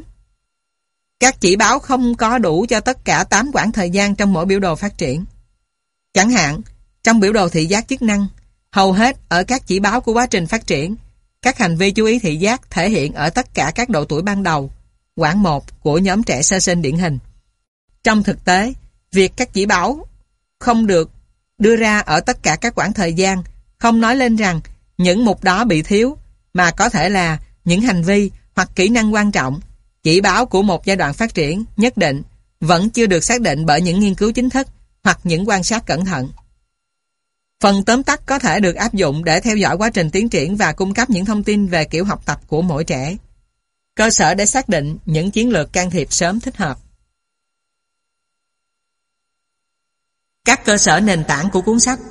Các chỉ báo không có đủ cho tất cả tám quãng thời gian trong mỗi biểu đồ phát triển. Chẳng hạn, trong biểu đồ thị giác chức năng, hầu hết ở các chỉ báo của quá trình phát triển, các hành vi chú ý thị giác thể hiện ở tất cả các độ tuổi ban đầu, quãng một của nhóm trẻ sơ sinh điển hình. Trong thực tế, việc các chỉ báo không được đưa ra ở tất cả các quãng thời gian không nói lên rằng những mục đó bị thiếu, mà có thể là những hành vi hoặc kỹ năng quan trọng, chỉ báo của một giai đoạn phát triển nhất định vẫn chưa được xác định bởi những nghiên cứu chính thức hoặc những quan sát cẩn thận. Phần tóm tắt có thể được áp dụng để theo dõi quá trình tiến triển và cung cấp những thông tin về kiểu học tập của mỗi trẻ. Cơ sở để xác định những chiến lược can thiệp sớm thích hợp. Các cơ sở nền tảng của cuốn sách.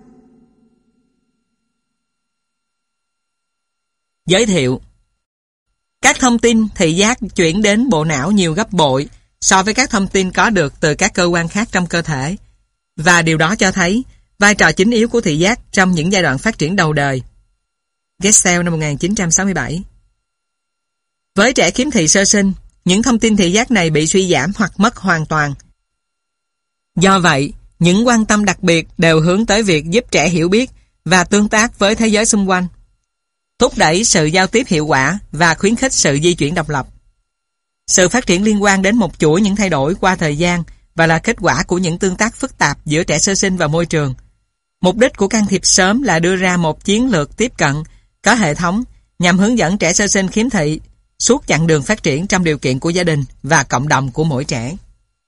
Giới thiệu. Các thông tin thị giác chuyển đến bộ não nhiều gấp bội so với các thông tin có được từ các cơ quan khác trong cơ thể, và điều đó cho thấy vai trò chính yếu của thị giác trong những giai đoạn phát triển đầu đời. Gesell năm một nghìn chín trăm sáu mươi bảy. Với trẻ khiếm thị sơ sinh, những thông tin thị giác này bị suy giảm hoặc mất hoàn toàn. Do vậy, những quan tâm đặc biệt đều hướng tới việc giúp trẻ hiểu biết và tương tác với thế giới xung quanh, thúc đẩy sự giao tiếp hiệu quả và khuyến khích sự di chuyển độc lập. Sự phát triển liên quan đến một chuỗi những thay đổi qua thời gian và là kết quả của những tương tác phức tạp giữa trẻ sơ sinh và môi trường. Mục đích của can thiệp sớm là đưa ra một chiến lược tiếp cận có hệ thống nhằm hướng dẫn trẻ sơ sinh khiếm thị suốt chặng đường phát triển trong điều kiện của gia đình và cộng đồng của mỗi trẻ.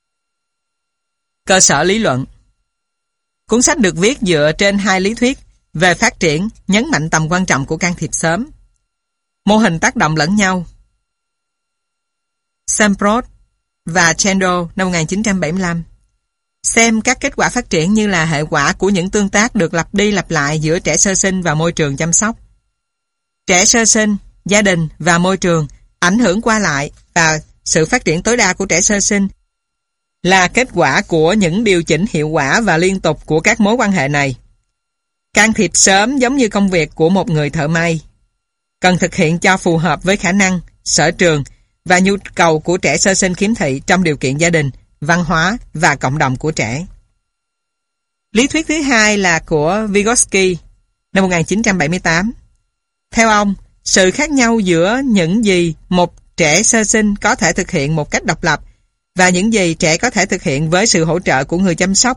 Cơ sở lý luận. Cuốn sách được viết dựa trên hai lý thuyết về phát triển, nhấn mạnh tầm quan trọng của can thiệp sớm. Mô hình tác động lẫn nhau. Samprot và Chandler năm một nghìn chín trăm bảy mươi lăm. Xem các kết quả phát triển như là hệ quả của những tương tác được lặp đi lặp lại giữa trẻ sơ sinh và môi trường chăm sóc. Trẻ sơ sinh, gia đình và môi trường ảnh hưởng qua lại, và sự phát triển tối đa của trẻ sơ sinh là kết quả của những điều chỉnh hiệu quả và liên tục của các mối quan hệ này. Can thiệp sớm giống như công việc của một người thợ may, cần thực hiện cho phù hợp với khả năng, sở trường và nhu cầu của trẻ sơ sinh khiếm thị trong điều kiện gia đình, văn hóa và cộng đồng của trẻ. Lý thuyết thứ hai là của Vygotsky năm một nghìn chín trăm bảy mươi tám. Theo ông, sự khác nhau giữa những gì một trẻ sơ sinh có thể thực hiện một cách độc lập và những gì trẻ có thể thực hiện với sự hỗ trợ của người chăm sóc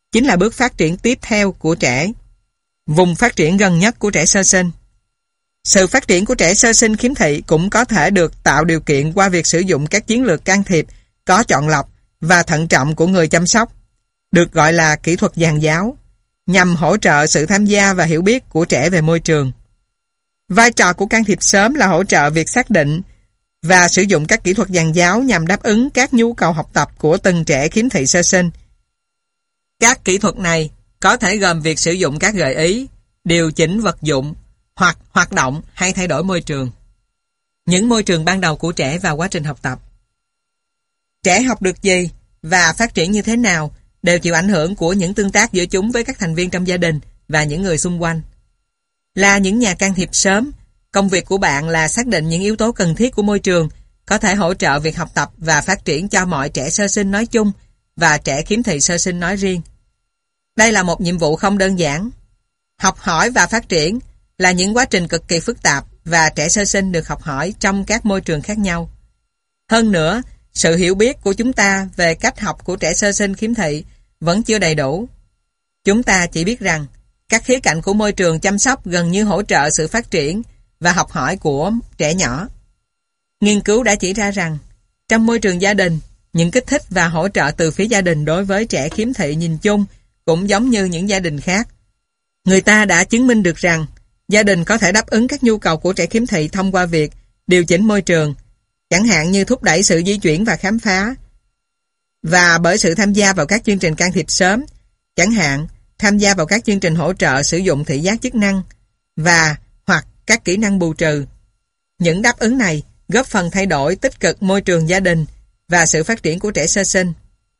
chính là bước phát triển tiếp theo của trẻ, vùng phát triển gần nhất của trẻ sơ sinh. Sự phát triển của trẻ sơ sinh khiếm thị cũng có thể được tạo điều kiện qua việc sử dụng các chiến lược can thiệp có chọn lọc và thận trọng của người chăm sóc, được gọi là kỹ thuật dàn giáo, nhằm hỗ trợ sự tham gia và hiểu biết của trẻ về môi trường. Vai trò của can thiệp sớm là hỗ trợ việc xác định và sử dụng các kỹ thuật dàn giáo nhằm đáp ứng các nhu cầu học tập của từng trẻ khiếm thị sơ sinh. Các kỹ thuật này có thể gồm việc sử dụng các gợi ý, điều chỉnh vật dụng, hoặc hoạt động hay thay đổi môi trường. Những môi trường ban đầu của trẻ vào quá trình học tập. Trẻ học được gì và phát triển như thế nào đều chịu ảnh hưởng của những tương tác giữa chúng với các thành viên trong gia đình và những người xung quanh. Là những nhà can thiệp sớm, công việc của bạn là xác định những yếu tố cần thiết của môi trường có thể hỗ trợ việc học tập và phát triển cho mọi trẻ sơ sinh nói chung và trẻ khiếm thị sơ sinh nói riêng. Đây là một nhiệm vụ không đơn giản. Học hỏi và phát triển là những quá trình cực kỳ phức tạp và trẻ sơ sinh được học hỏi trong các môi trường khác nhau. Hơn nữa, sự hiểu biết của chúng ta về cách học của trẻ sơ sinh khiếm thị vẫn chưa đầy đủ. Chúng ta chỉ biết rằng các khía cạnh của môi trường chăm sóc gần như hỗ trợ sự phát triển và học hỏi của trẻ nhỏ. Nghiên cứu đã chỉ ra rằng trong môi trường gia đình, những kích thích và hỗ trợ từ phía gia đình đối với trẻ khiếm thị nhìn chung cũng giống như những gia đình khác. Người ta đã chứng minh được rằng gia đình có thể đáp ứng các nhu cầu của trẻ khiếm thị thông qua việc điều chỉnh môi trường, chẳng hạn như thúc đẩy sự di chuyển và khám phá, và bởi sự tham gia vào các chương trình can thiệp sớm, chẳng hạn tham gia vào các chương trình hỗ trợ sử dụng thị giác chức năng và hoặc các kỹ năng bù trừ. Những đáp ứng này góp phần thay đổi tích cực môi trường gia đình và sự phát triển của trẻ sơ sinh.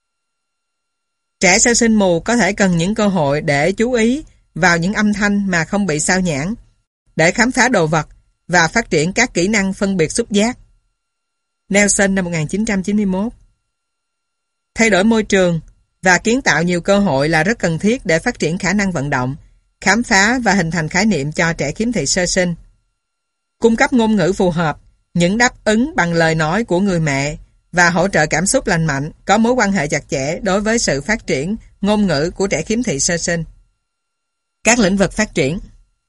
Trẻ sơ sinh mù có thể cần những cơ hội để chú ý vào những âm thanh mà không bị sao nhãng, để khám phá đồ vật và phát triển các kỹ năng phân biệt xúc giác. Nelson năm một nghìn chín trăm chín mươi mốt. Thay đổi môi trường và kiến tạo nhiều cơ hội là rất cần thiết để phát triển khả năng vận động, khám phá và hình thành khái niệm cho trẻ khiếm thị sơ sinh. Cung cấp ngôn ngữ phù hợp, những đáp ứng bằng lời nói của người mẹ và hỗ trợ cảm xúc lành mạnh có mối quan hệ chặt chẽ đối với sự phát triển ngôn ngữ của trẻ khiếm thị sơ sinh. Các lĩnh vực phát triển.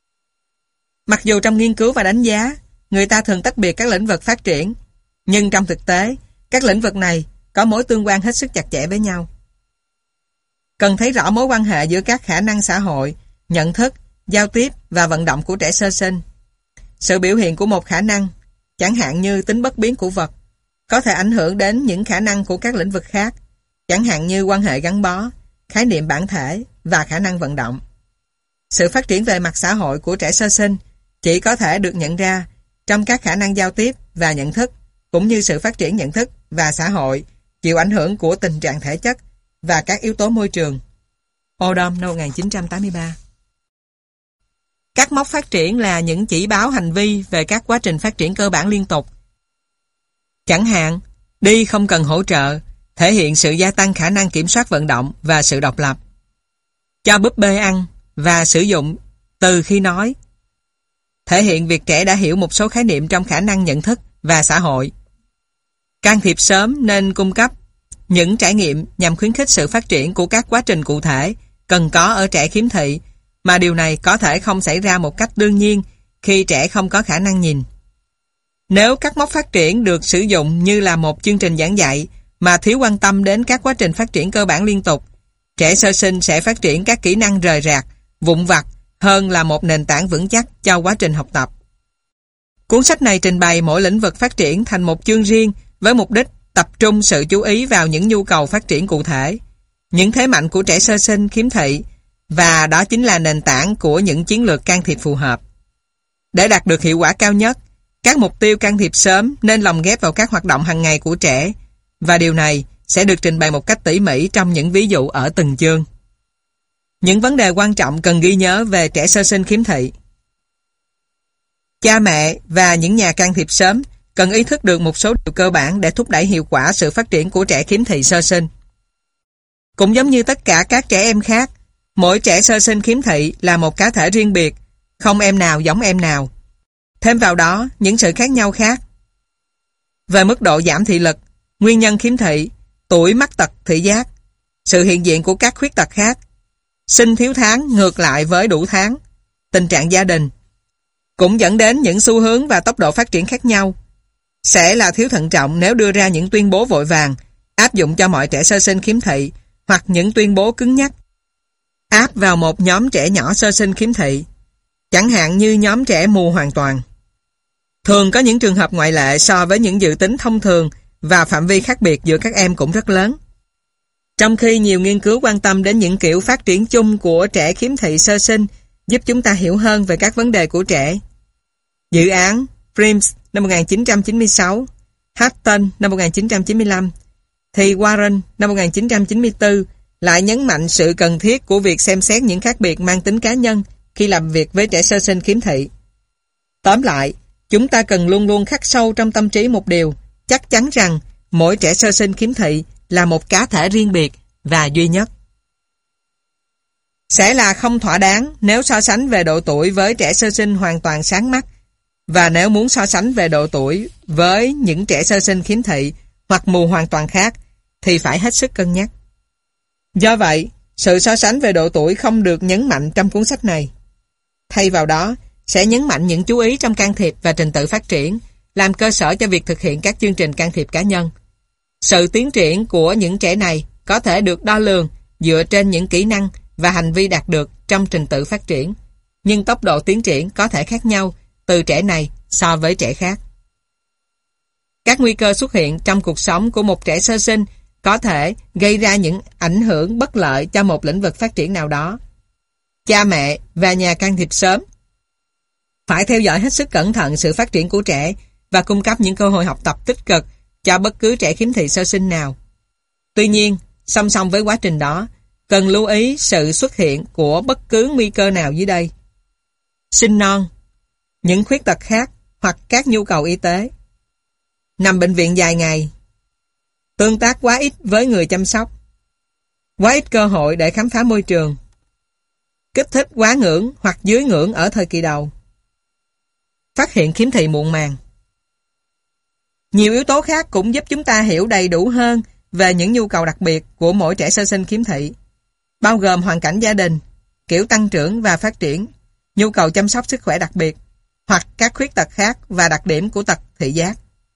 Mặc dù trong nghiên cứu và đánh giá, người ta thường tách biệt các lĩnh vực phát triển, nhưng trong thực tế, các lĩnh vực này có mối tương quan hết sức chặt chẽ với nhau. Cần thấy rõ mối quan hệ giữa các khả năng xã hội, nhận thức, giao tiếp và vận động của trẻ sơ sinh. Sự biểu hiện của một khả năng, chẳng hạn như tính bất biến của vật, có thể ảnh hưởng đến những khả năng của các lĩnh vực khác, chẳng hạn như quan hệ gắn bó, khái niệm bản thể và khả năng vận động. Sự phát triển về mặt xã hội của trẻ sơ sinh chỉ có thể được nhận ra trong các khả năng giao tiếp và nhận thức, cũng như sự phát triển nhận thức và xã hội chịu ảnh hưởng của tình trạng thể chất và các yếu tố môi trường. Odom năm một nghìn chín trăm tám mươi ba. Các mốc phát triển là những chỉ báo hành vi về các quá trình phát triển cơ bản liên tục. Chẳng hạn, đi không cần hỗ trợ, thể hiện sự gia tăng khả năng kiểm soát vận động và sự độc lập. Cho búp bê ăn và sử dụng từ khi nói, thể hiện việc trẻ đã hiểu một số khái niệm trong khả năng nhận thức và xã hội. Can thiệp sớm nên cung cấp những trải nghiệm nhằm khuyến khích sự phát triển của các quá trình cụ thể cần có ở trẻ khiếm thị, mà điều này có thể không xảy ra một cách đương nhiên khi trẻ không có khả năng nhìn. Nếu các mốc phát triển được sử dụng như là một chương trình giảng dạy mà thiếu quan tâm đến các quá trình phát triển cơ bản liên tục, trẻ sơ sinh sẽ phát triển các kỹ năng rời rạc, vụn vặt hơn là một nền tảng vững chắc cho quá trình học tập. Cuốn sách này trình bày mỗi lĩnh vực phát triển thành một chương riêng với mục đích tập trung sự chú ý vào những nhu cầu phát triển cụ thể, những thế mạnh của trẻ sơ sinh khiếm thị, và đó chính là nền tảng của những chiến lược can thiệp phù hợp. Để đạt được hiệu quả cao nhất, các mục tiêu can thiệp sớm nên lồng ghép vào các hoạt động hàng ngày của trẻ, và điều này sẽ được trình bày một cách tỉ mỉ trong những ví dụ ở từng chương. Những vấn đề quan trọng cần ghi nhớ về trẻ sơ sinh khiếm thị. Cha mẹ và những nhà can thiệp sớm cần ý thức được một số điều cơ bản để thúc đẩy hiệu quả sự phát triển của trẻ khiếm thị sơ sinh. Cũng giống như tất cả các trẻ em khác, mỗi trẻ sơ sinh khiếm thị là một cá thể riêng biệt, không em nào giống em nào. Thêm vào đó, những sự khác nhau khác về mức độ giảm thị lực, nguyên nhân khiếm thị, tuổi mắc tật thị giác, sự hiện diện của các khuyết tật khác, Sinh thiếu tháng ngược lại với đủ tháng. Tình trạng gia đình cũng dẫn đến những xu hướng và tốc độ phát triển khác nhau. Sẽ là thiếu thận trọng nếu đưa ra những tuyên bố vội vàng, áp dụng cho mọi trẻ sơ sinh khiếm thị, hoặc những tuyên bố cứng nhắc, áp vào một nhóm trẻ nhỏ sơ sinh khiếm thị, chẳng hạn như nhóm trẻ mù hoàn toàn. Thường có những trường hợp ngoại lệ so với những dự tính thông thường và phạm vi khác biệt giữa các em cũng rất lớn. Trong khi nhiều nghiên cứu quan tâm đến những kiểu phát triển chung của trẻ khiếm thị sơ sinh giúp chúng ta hiểu hơn về các vấn đề của trẻ. Dự án Prims năm một nghìn chín trăm chín mươi sáu, Hatton năm một nghìn chín trăm chín mươi lăm, thì Warren năm một nghìn chín trăm chín mươi tư lại nhấn mạnh sự cần thiết của việc xem xét những khác biệt mang tính cá nhân khi làm việc với trẻ sơ sinh khiếm thị. Tóm lại, chúng ta cần luôn luôn khắc sâu trong tâm trí một điều, chắc chắn rằng mỗi trẻ sơ sinh khiếm thị là một cá thể riêng biệt và duy nhất. Sẽ là không thỏa đáng nếu so sánh về độ tuổi với trẻ sơ sinh hoàn toàn sáng mắt, và nếu muốn so sánh về độ tuổi với những trẻ sơ sinh khiếm thị hoặc mù hoàn toàn khác thì phải hết sức cân nhắc. Do vậy, sự so sánh về độ tuổi không được nhấn mạnh trong cuốn sách này. Thay vào đó, sẽ nhấn mạnh những chú ý trong can thiệp và trình tự phát triển, làm cơ sở cho việc thực hiện các chương trình can thiệp cá nhân. Sự tiến triển của những trẻ này có thể được đo lường dựa trên những kỹ năng và hành vi đạt được trong trình tự phát triển, nhưng tốc độ tiến triển có thể khác nhau từ trẻ này so với trẻ khác. Các nguy cơ xuất hiện trong cuộc sống của một trẻ sơ sinh có thể gây ra những ảnh hưởng bất lợi cho một lĩnh vực phát triển nào đó. Cha mẹ và nhà can thiệp sớm phải theo dõi hết sức cẩn thận sự phát triển của trẻ và cung cấp những cơ hội học tập tích cực cho bất cứ trẻ khiếm thị sơ sinh nào. Tuy nhiên, song song với quá trình đó, cần lưu ý sự xuất hiện của bất cứ nguy cơ nào dưới đây. Sinh non, những khuyết tật khác hoặc các nhu cầu y tế, nằm bệnh viện dài ngày, tương tác quá ít với người chăm sóc, quá ít cơ hội để khám phá môi trường, kích thích quá ngưỡng hoặc dưới ngưỡng ở thời kỳ đầu, phát hiện khiếm thị muộn màng. Nhiều yếu tố khác cũng giúp chúng ta hiểu đầy đủ hơn về những nhu cầu đặc biệt của mỗi trẻ sơ sinh khiếm thị, bao gồm hoàn cảnh gia đình, kiểu tăng trưởng và phát triển, nhu cầu chăm sóc sức khỏe đặc biệt, hoặc các khuyết tật khác và đặc điểm của tật thị giác.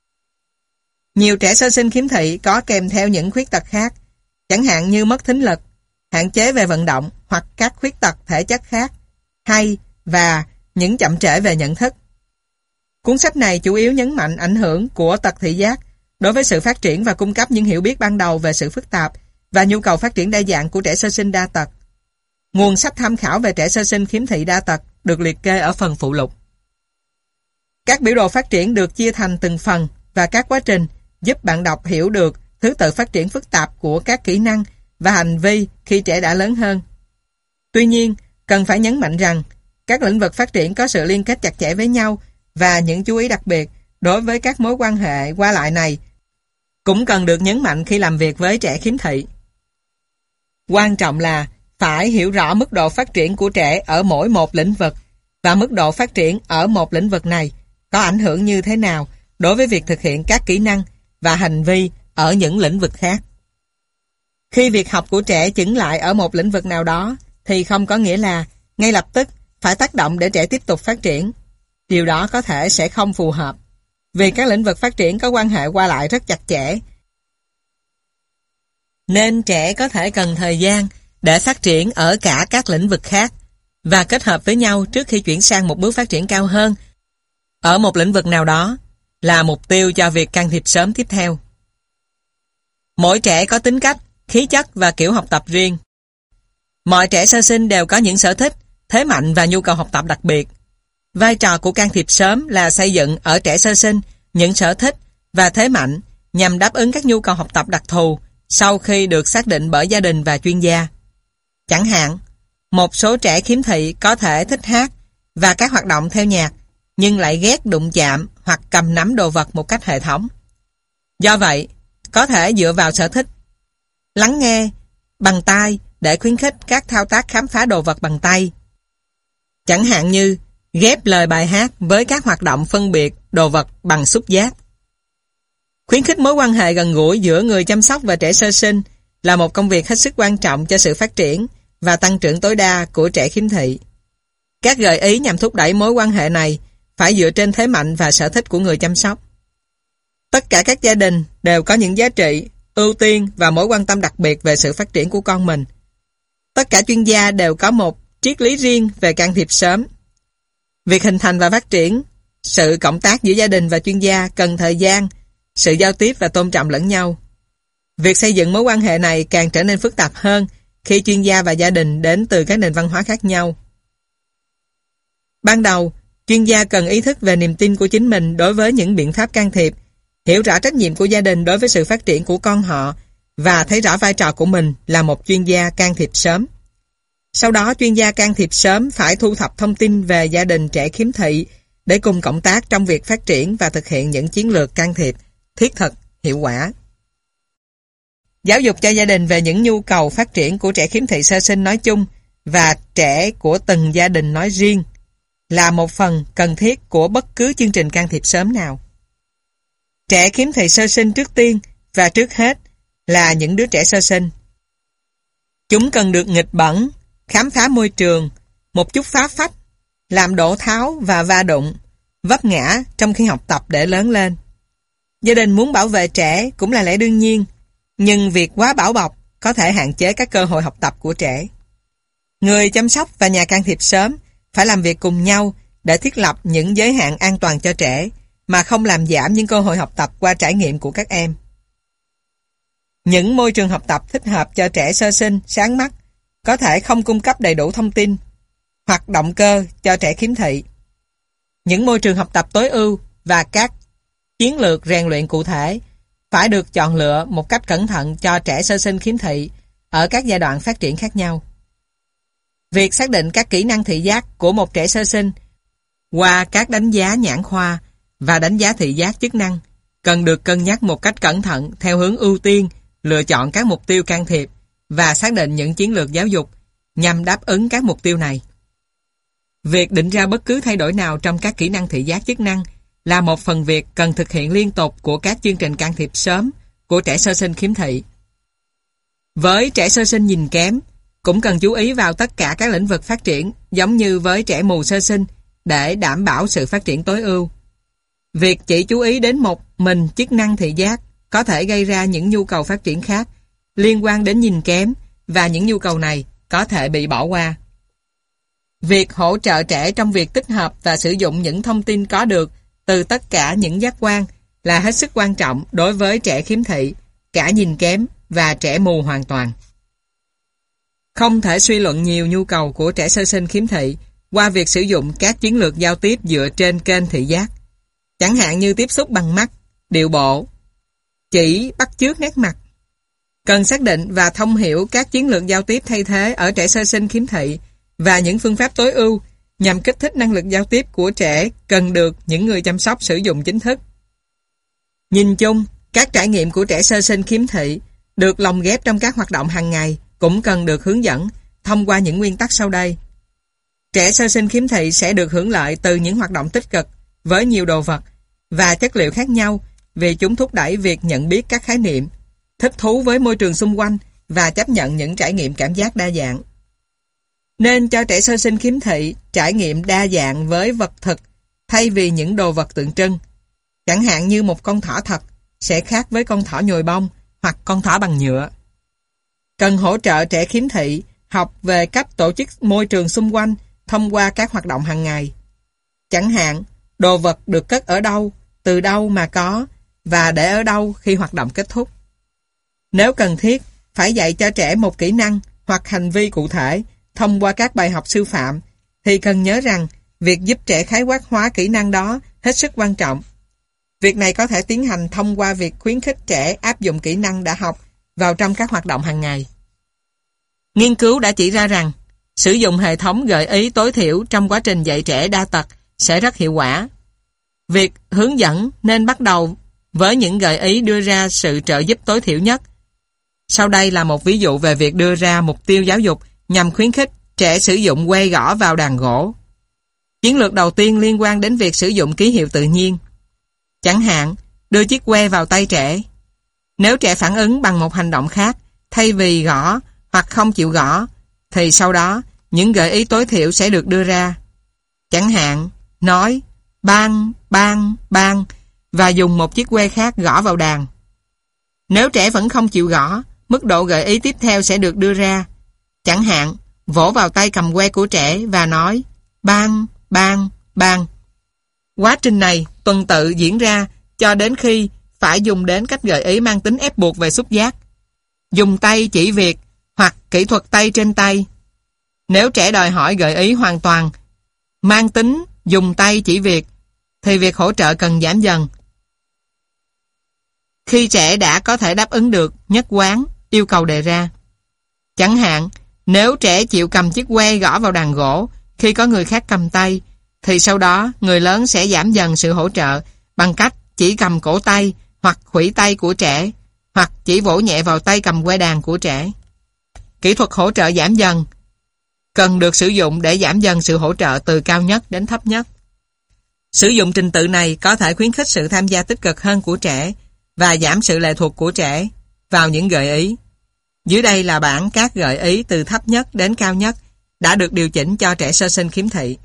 Nhiều trẻ sơ sinh khiếm thị có kèm theo những khuyết tật khác, chẳng hạn như mất thính lực, hạn chế về vận động hoặc các khuyết tật thể chất khác, hay và những chậm trễ về nhận thức. Cuốn sách này chủ yếu nhấn mạnh ảnh hưởng của tật thị giác đối với sự phát triển và cung cấp những hiểu biết ban đầu về sự phức tạp và nhu cầu phát triển đa dạng của trẻ sơ sinh đa tật. Nguồn sách tham khảo về trẻ sơ sinh khiếm thị đa tật được liệt kê ở phần phụ lục. Các biểu đồ phát triển được chia thành từng phần và các quá trình giúp bạn đọc hiểu được thứ tự phát triển phức tạp của các kỹ năng và hành vi khi trẻ đã lớn hơn. Tuy nhiên, cần phải nhấn mạnh rằng các lĩnh vực phát triển có sự liên kết chặt chẽ với nhau và những chú ý đặc biệt đối với các mối quan hệ qua lại này cũng cần được nhấn mạnh khi làm việc với trẻ khiếm thị. Quan trọng là phải hiểu rõ mức độ phát triển của trẻ ở mỗi một lĩnh vực và mức độ phát triển ở một lĩnh vực này có ảnh hưởng như thế nào đối với việc thực hiện các kỹ năng và hành vi ở những lĩnh vực khác. Khi việc học của trẻ chững lại ở một lĩnh vực nào đó thì không có nghĩa là ngay lập tức phải tác động để trẻ tiếp tục phát triển. Điều đó có thể sẽ không phù hợp, vì các lĩnh vực phát triển có quan hệ qua lại rất chặt chẽ. Nên trẻ có thể cần thời gian để phát triển ở cả các lĩnh vực khác và kết hợp với nhau trước khi chuyển sang một bước phát triển cao hơn ở một lĩnh vực nào đó là mục tiêu cho việc can thiệp sớm tiếp theo. Mỗi trẻ có tính cách, khí chất và kiểu học tập riêng. Mọi trẻ sơ sinh đều có những sở thích, thế mạnh và nhu cầu học tập đặc biệt. Vai trò của can thiệp sớm là xây dựng ở trẻ sơ sinh những sở thích và thế mạnh nhằm đáp ứng các nhu cầu học tập đặc thù sau khi được xác định bởi gia đình và chuyên gia. Chẳng hạn, một số trẻ khiếm thị có thể thích hát và các hoạt động theo nhạc, nhưng lại ghét đụng chạm hoặc cầm nắm đồ vật một cách hệ thống. Do vậy, có thể dựa vào sở thích lắng nghe bằng tai để khuyến khích các thao tác khám phá đồ vật bằng tay. Chẳng hạn như ghép lời bài hát với các hoạt động phân biệt đồ vật bằng xúc giác. Khuyến khích mối quan hệ gần gũi giữa người chăm sóc và trẻ sơ sinh là một công việc hết sức quan trọng cho sự phát triển và tăng trưởng tối đa của trẻ khiếm thị. Các gợi ý nhằm thúc đẩy mối quan hệ này phải dựa trên thế mạnh và sở thích của người chăm sóc. Tất cả các gia đình đều có những giá trị, ưu tiên và mối quan tâm đặc biệt về sự phát triển của con mình. Tất cả chuyên gia đều có một triết lý riêng về can thiệp sớm. Việc hình thành và phát triển sự cộng tác giữa gia đình và chuyên gia cần thời gian, sự giao tiếp và tôn trọng lẫn nhau. Việc xây dựng mối quan hệ này càng trở nên phức tạp hơn khi chuyên gia và gia đình đến từ các nền văn hóa khác nhau. Ban đầu, chuyên gia cần ý thức về niềm tin của chính mình đối với những biện pháp can thiệp, hiểu rõ trách nhiệm của gia đình đối với sự phát triển của con họ và thấy rõ vai trò của mình là một chuyên gia can thiệp sớm. Sau đó, chuyên gia can thiệp sớm phải thu thập thông tin về gia đình trẻ khiếm thị để cùng cộng tác trong việc phát triển và thực hiện những chiến lược can thiệp thiết thực, hiệu quả. Giáo dục cho gia đình về những nhu cầu phát triển của trẻ khiếm thị sơ sinh nói chung và trẻ của từng gia đình nói riêng là một phần cần thiết của bất cứ chương trình can thiệp sớm nào. Trẻ khiếm thị sơ sinh trước tiên và trước hết là những đứa trẻ sơ sinh. Chúng cần được nghịch bẩn, khám phá môi trường, một chút phá phách, làm đổ tháo và va đụng, vấp ngã trong khi học tập để lớn lên. Gia đình muốn bảo vệ trẻ cũng là lẽ đương nhiên, nhưng việc quá bảo bọc có thể hạn chế các cơ hội học tập của trẻ. Người chăm sóc và nhà can thiệp sớm phải làm việc cùng nhau để thiết lập những giới hạn an toàn cho trẻ mà không làm giảm những cơ hội học tập qua trải nghiệm của các em. Những môi trường học tập thích hợp cho trẻ sơ sinh sáng mắt có thể không cung cấp đầy đủ thông tin hoặc động cơ cho trẻ khiếm thị. Những môi trường học tập tối ưu và các chiến lược rèn luyện cụ thể phải được chọn lựa một cách cẩn thận cho trẻ sơ sinh khiếm thị ở các giai đoạn phát triển khác nhau. Việc xác định các kỹ năng thị giác của một trẻ sơ sinh qua các đánh giá nhãn khoa và đánh giá thị giác chức năng cần được cân nhắc một cách cẩn thận theo hướng ưu tiên, lựa chọn các mục tiêu can thiệp và xác định những chiến lược giáo dục nhằm đáp ứng các mục tiêu này. Việc định ra bất cứ thay đổi nào trong các kỹ năng thị giác chức năng là một phần việc cần thực hiện liên tục của các chương trình can thiệp sớm của trẻ sơ sinh khiếm thị. Với trẻ sơ sinh nhìn kém, cũng cần chú ý vào tất cả các lĩnh vực phát triển giống như với trẻ mù sơ sinh để đảm bảo sự phát triển tối ưu. Việc chỉ chú ý đến một mình chức năng thị giác có thể gây ra những nhu cầu phát triển khác liên quan đến nhìn kém và những nhu cầu này có thể bị bỏ qua. Việc hỗ trợ trẻ trong việc tích hợp và sử dụng những thông tin có được từ tất cả những giác quan là hết sức quan trọng đối với trẻ khiếm thị, cả nhìn kém và trẻ mù hoàn toàn. Không thể suy luận nhiều nhu cầu của trẻ sơ sinh khiếm thị qua việc sử dụng các chiến lược giao tiếp dựa trên kênh thị giác, chẳng hạn như tiếp xúc bằng mắt, điệu bộ, chỉ bắt chước nét mặt. Cần xác định và thông hiểu các chiến lược giao tiếp thay thế ở trẻ sơ sinh khiếm thị và những phương pháp tối ưu nhằm kích thích năng lực giao tiếp của trẻ cần được những người chăm sóc sử dụng chính thức. Nhìn chung, các trải nghiệm của trẻ sơ sinh khiếm thị được lồng ghép trong các hoạt động hàng ngày cũng cần được hướng dẫn thông qua những nguyên tắc sau đây. Trẻ sơ sinh khiếm thị sẽ được hưởng lợi từ những hoạt động tích cực với nhiều đồ vật và chất liệu khác nhau vì chúng thúc đẩy việc nhận biết các khái niệm, thích thú với môi trường xung quanh và chấp nhận những trải nghiệm cảm giác đa dạng. Nên cho trẻ sơ sinh khiếm thị trải nghiệm đa dạng với vật thực thay vì những đồ vật tượng trưng. Chẳng hạn như một con thỏ thật sẽ khác với con thỏ nhồi bông hoặc con thỏ bằng nhựa. Cần hỗ trợ trẻ khiếm thị học về cách tổ chức môi trường xung quanh thông qua các hoạt động hàng ngày. Chẳng hạn, đồ vật được cất ở đâu, từ đâu mà có và để ở đâu khi hoạt động kết thúc. Nếu cần thiết, phải dạy cho trẻ một kỹ năng hoặc hành vi cụ thể thông qua các bài học sư phạm thì cần nhớ rằng việc giúp trẻ khái quát hóa kỹ năng đó hết sức quan trọng. Việc này có thể tiến hành thông qua việc khuyến khích trẻ áp dụng kỹ năng đã học vào trong các hoạt động hàng ngày. Nghiên cứu đã chỉ ra rằng sử dụng hệ thống gợi ý tối thiểu trong quá trình dạy trẻ đa tật sẽ rất hiệu quả. Việc hướng dẫn nên bắt đầu với những gợi ý đưa ra sự trợ giúp tối thiểu nhất. Sau đây là một ví dụ về việc đưa ra mục tiêu giáo dục nhằm khuyến khích trẻ sử dụng que gõ vào đàn gỗ. Chiến lược đầu tiên liên quan đến việc sử dụng ký hiệu tự nhiên. Chẳng hạn, đưa chiếc que vào tay trẻ. Nếu trẻ phản ứng bằng một hành động khác thay vì gõ hoặc không chịu gõ, thì sau đó những gợi ý tối thiểu sẽ được đưa ra. Chẳng hạn, nói bang, bang, bang và dùng một chiếc que khác gõ vào đàn. Nếu trẻ vẫn không chịu gõ, mức độ gợi ý tiếp theo sẽ được đưa ra. Chẳng hạn, vỗ vào tay cầm que của trẻ và nói bang, bang, bang. Quá trình này tuần tự diễn ra cho đến khi phải dùng đến cách gợi ý mang tính ép buộc về xúc giác. Dùng tay chỉ việc hoặc kỹ thuật tay trên tay. Nếu trẻ đòi hỏi gợi ý hoàn toàn mang tính dùng tay chỉ việc thì việc hỗ trợ cần giảm dần. Khi trẻ đã có thể đáp ứng được nhất quán yêu cầu đề ra. Chẳng hạn, nếu trẻ chịu cầm chiếc que gõ vào đàn gỗ khi có người khác cầm tay, thì sau đó người lớn sẽ giảm dần sự hỗ trợ bằng cách chỉ cầm cổ tay hoặc khuỷu tay của trẻ, hoặc chỉ vỗ nhẹ vào tay cầm que đàn của trẻ. Kỹ thuật hỗ trợ giảm dần cần được sử dụng để giảm dần sự hỗ trợ từ cao nhất đến thấp nhất. Sử dụng trình tự này có thể khuyến khích sự tham gia tích cực hơn của trẻ và giảm sự lệ thuộc của trẻ vào những gợi ý. Dưới đây là bảng các gợi ý từ thấp nhất đến cao nhất đã được điều chỉnh cho trẻ sơ sinh khiếm thị.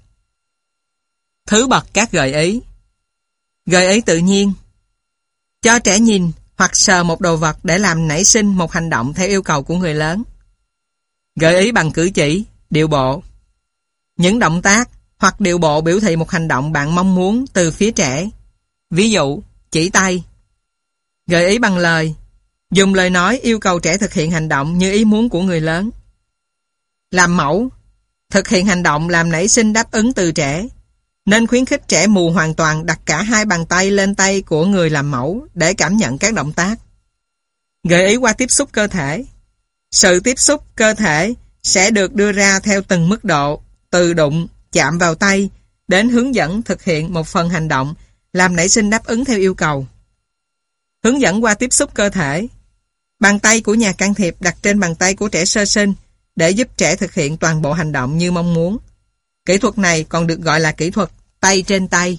Thứ bậc các gợi ý. Gợi ý tự nhiên. Cho trẻ nhìn hoặc sờ một đồ vật để làm nảy sinh một hành động theo yêu cầu của người lớn. Gợi ý bằng cử chỉ, điệu bộ. Những động tác hoặc điệu bộ biểu thị một hành động bạn mong muốn từ phía trẻ. Ví dụ, chỉ tay. Gợi ý bằng lời. Dùng lời nói yêu cầu trẻ thực hiện hành động như ý muốn của người lớn. Làm mẫu. Thực hiện hành động làm nảy sinh đáp ứng từ trẻ. Nên khuyến khích trẻ mù hoàn toàn đặt cả hai bàn tay lên tay của người làm mẫu để cảm nhận các động tác. Gợi ý qua tiếp xúc cơ thể. Sự tiếp xúc cơ thể sẽ được đưa ra theo từng mức độ, từ đụng, chạm vào tay, đến hướng dẫn thực hiện một phần hành động, làm nảy sinh đáp ứng theo yêu cầu. Hướng dẫn qua tiếp xúc cơ thể. Bàn tay của nhà can thiệp đặt trên bàn tay của trẻ sơ sinh để giúp trẻ thực hiện toàn bộ hành động như mong muốn. Kỹ thuật này còn được gọi là kỹ thuật tay trên tay.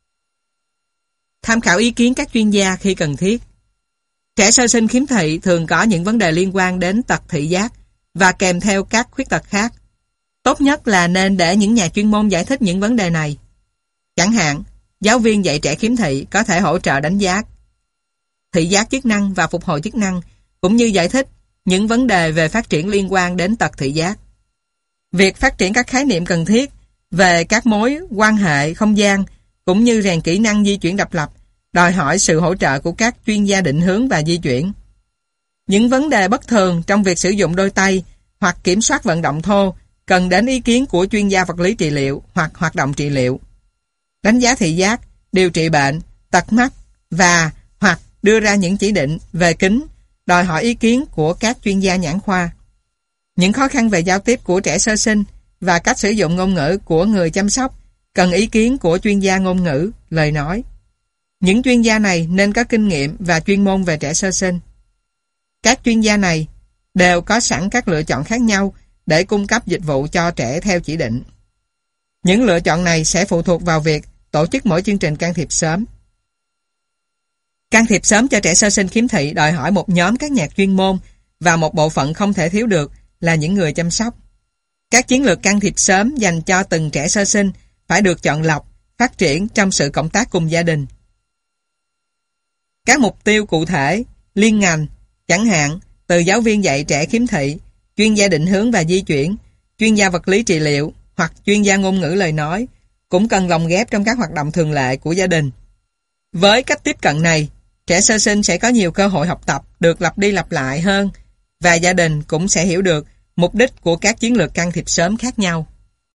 Tham khảo ý kiến các chuyên gia khi cần thiết. Trẻ sơ sinh khiếm thị thường có những vấn đề liên quan đến tật thị giác và kèm theo các khuyết tật khác. Tốt nhất là nên để những nhà chuyên môn giải thích những vấn đề này. Chẳng hạn, giáo viên dạy trẻ khiếm thị có thể hỗ trợ đánh giá thị giác chức năng và phục hồi chức năng, cũng như giải thích những vấn đề về phát triển liên quan đến tật thị giác. Việc phát triển các khái niệm cần thiết về các mối quan hệ không gian cũng như rèn kỹ năng di chuyển độc lập đòi hỏi sự hỗ trợ của các chuyên gia định hướng và di chuyển. Những vấn đề bất thường trong việc sử dụng đôi tay hoặc kiểm soát vận động thô cần đến ý kiến của chuyên gia vật lý trị liệu hoặc hoạt động trị liệu. Đánh giá thị giác, điều trị bệnh, tật mắt và hoặc đưa ra những chỉ định về kính đòi hỏi ý kiến của các chuyên gia nhãn khoa. Những khó khăn về giao tiếp của trẻ sơ sinh và cách sử dụng ngôn ngữ của người chăm sóc cần ý kiến của chuyên gia ngôn ngữ, lời nói. Những chuyên gia này nên có kinh nghiệm và chuyên môn về trẻ sơ sinh. Các chuyên gia này đều có sẵn các lựa chọn khác nhau để cung cấp dịch vụ cho trẻ theo chỉ định. Những lựa chọn này sẽ phụ thuộc vào việc tổ chức mỗi chương trình can thiệp sớm. Can thiệp sớm cho trẻ sơ sinh khiếm thị đòi hỏi một nhóm các nhà chuyên môn và một bộ phận không thể thiếu được là những người chăm sóc. Các chiến lược can thiệp sớm dành cho từng trẻ sơ sinh phải được chọn lọc, phát triển trong sự cộng tác cùng gia đình. Các mục tiêu cụ thể, liên ngành, chẳng hạn từ giáo viên dạy trẻ khiếm thị, chuyên gia định hướng và di chuyển, chuyên gia vật lý trị liệu hoặc chuyên gia ngôn ngữ lời nói cũng cần lồng ghép trong các hoạt động thường lệ của gia đình. Với cách tiếp cận này, trẻ sơ sinh sẽ có nhiều cơ hội học tập được lặp đi lặp lại hơn và gia đình cũng sẽ hiểu được mục đích của các chiến lược can thiệp sớm khác nhau.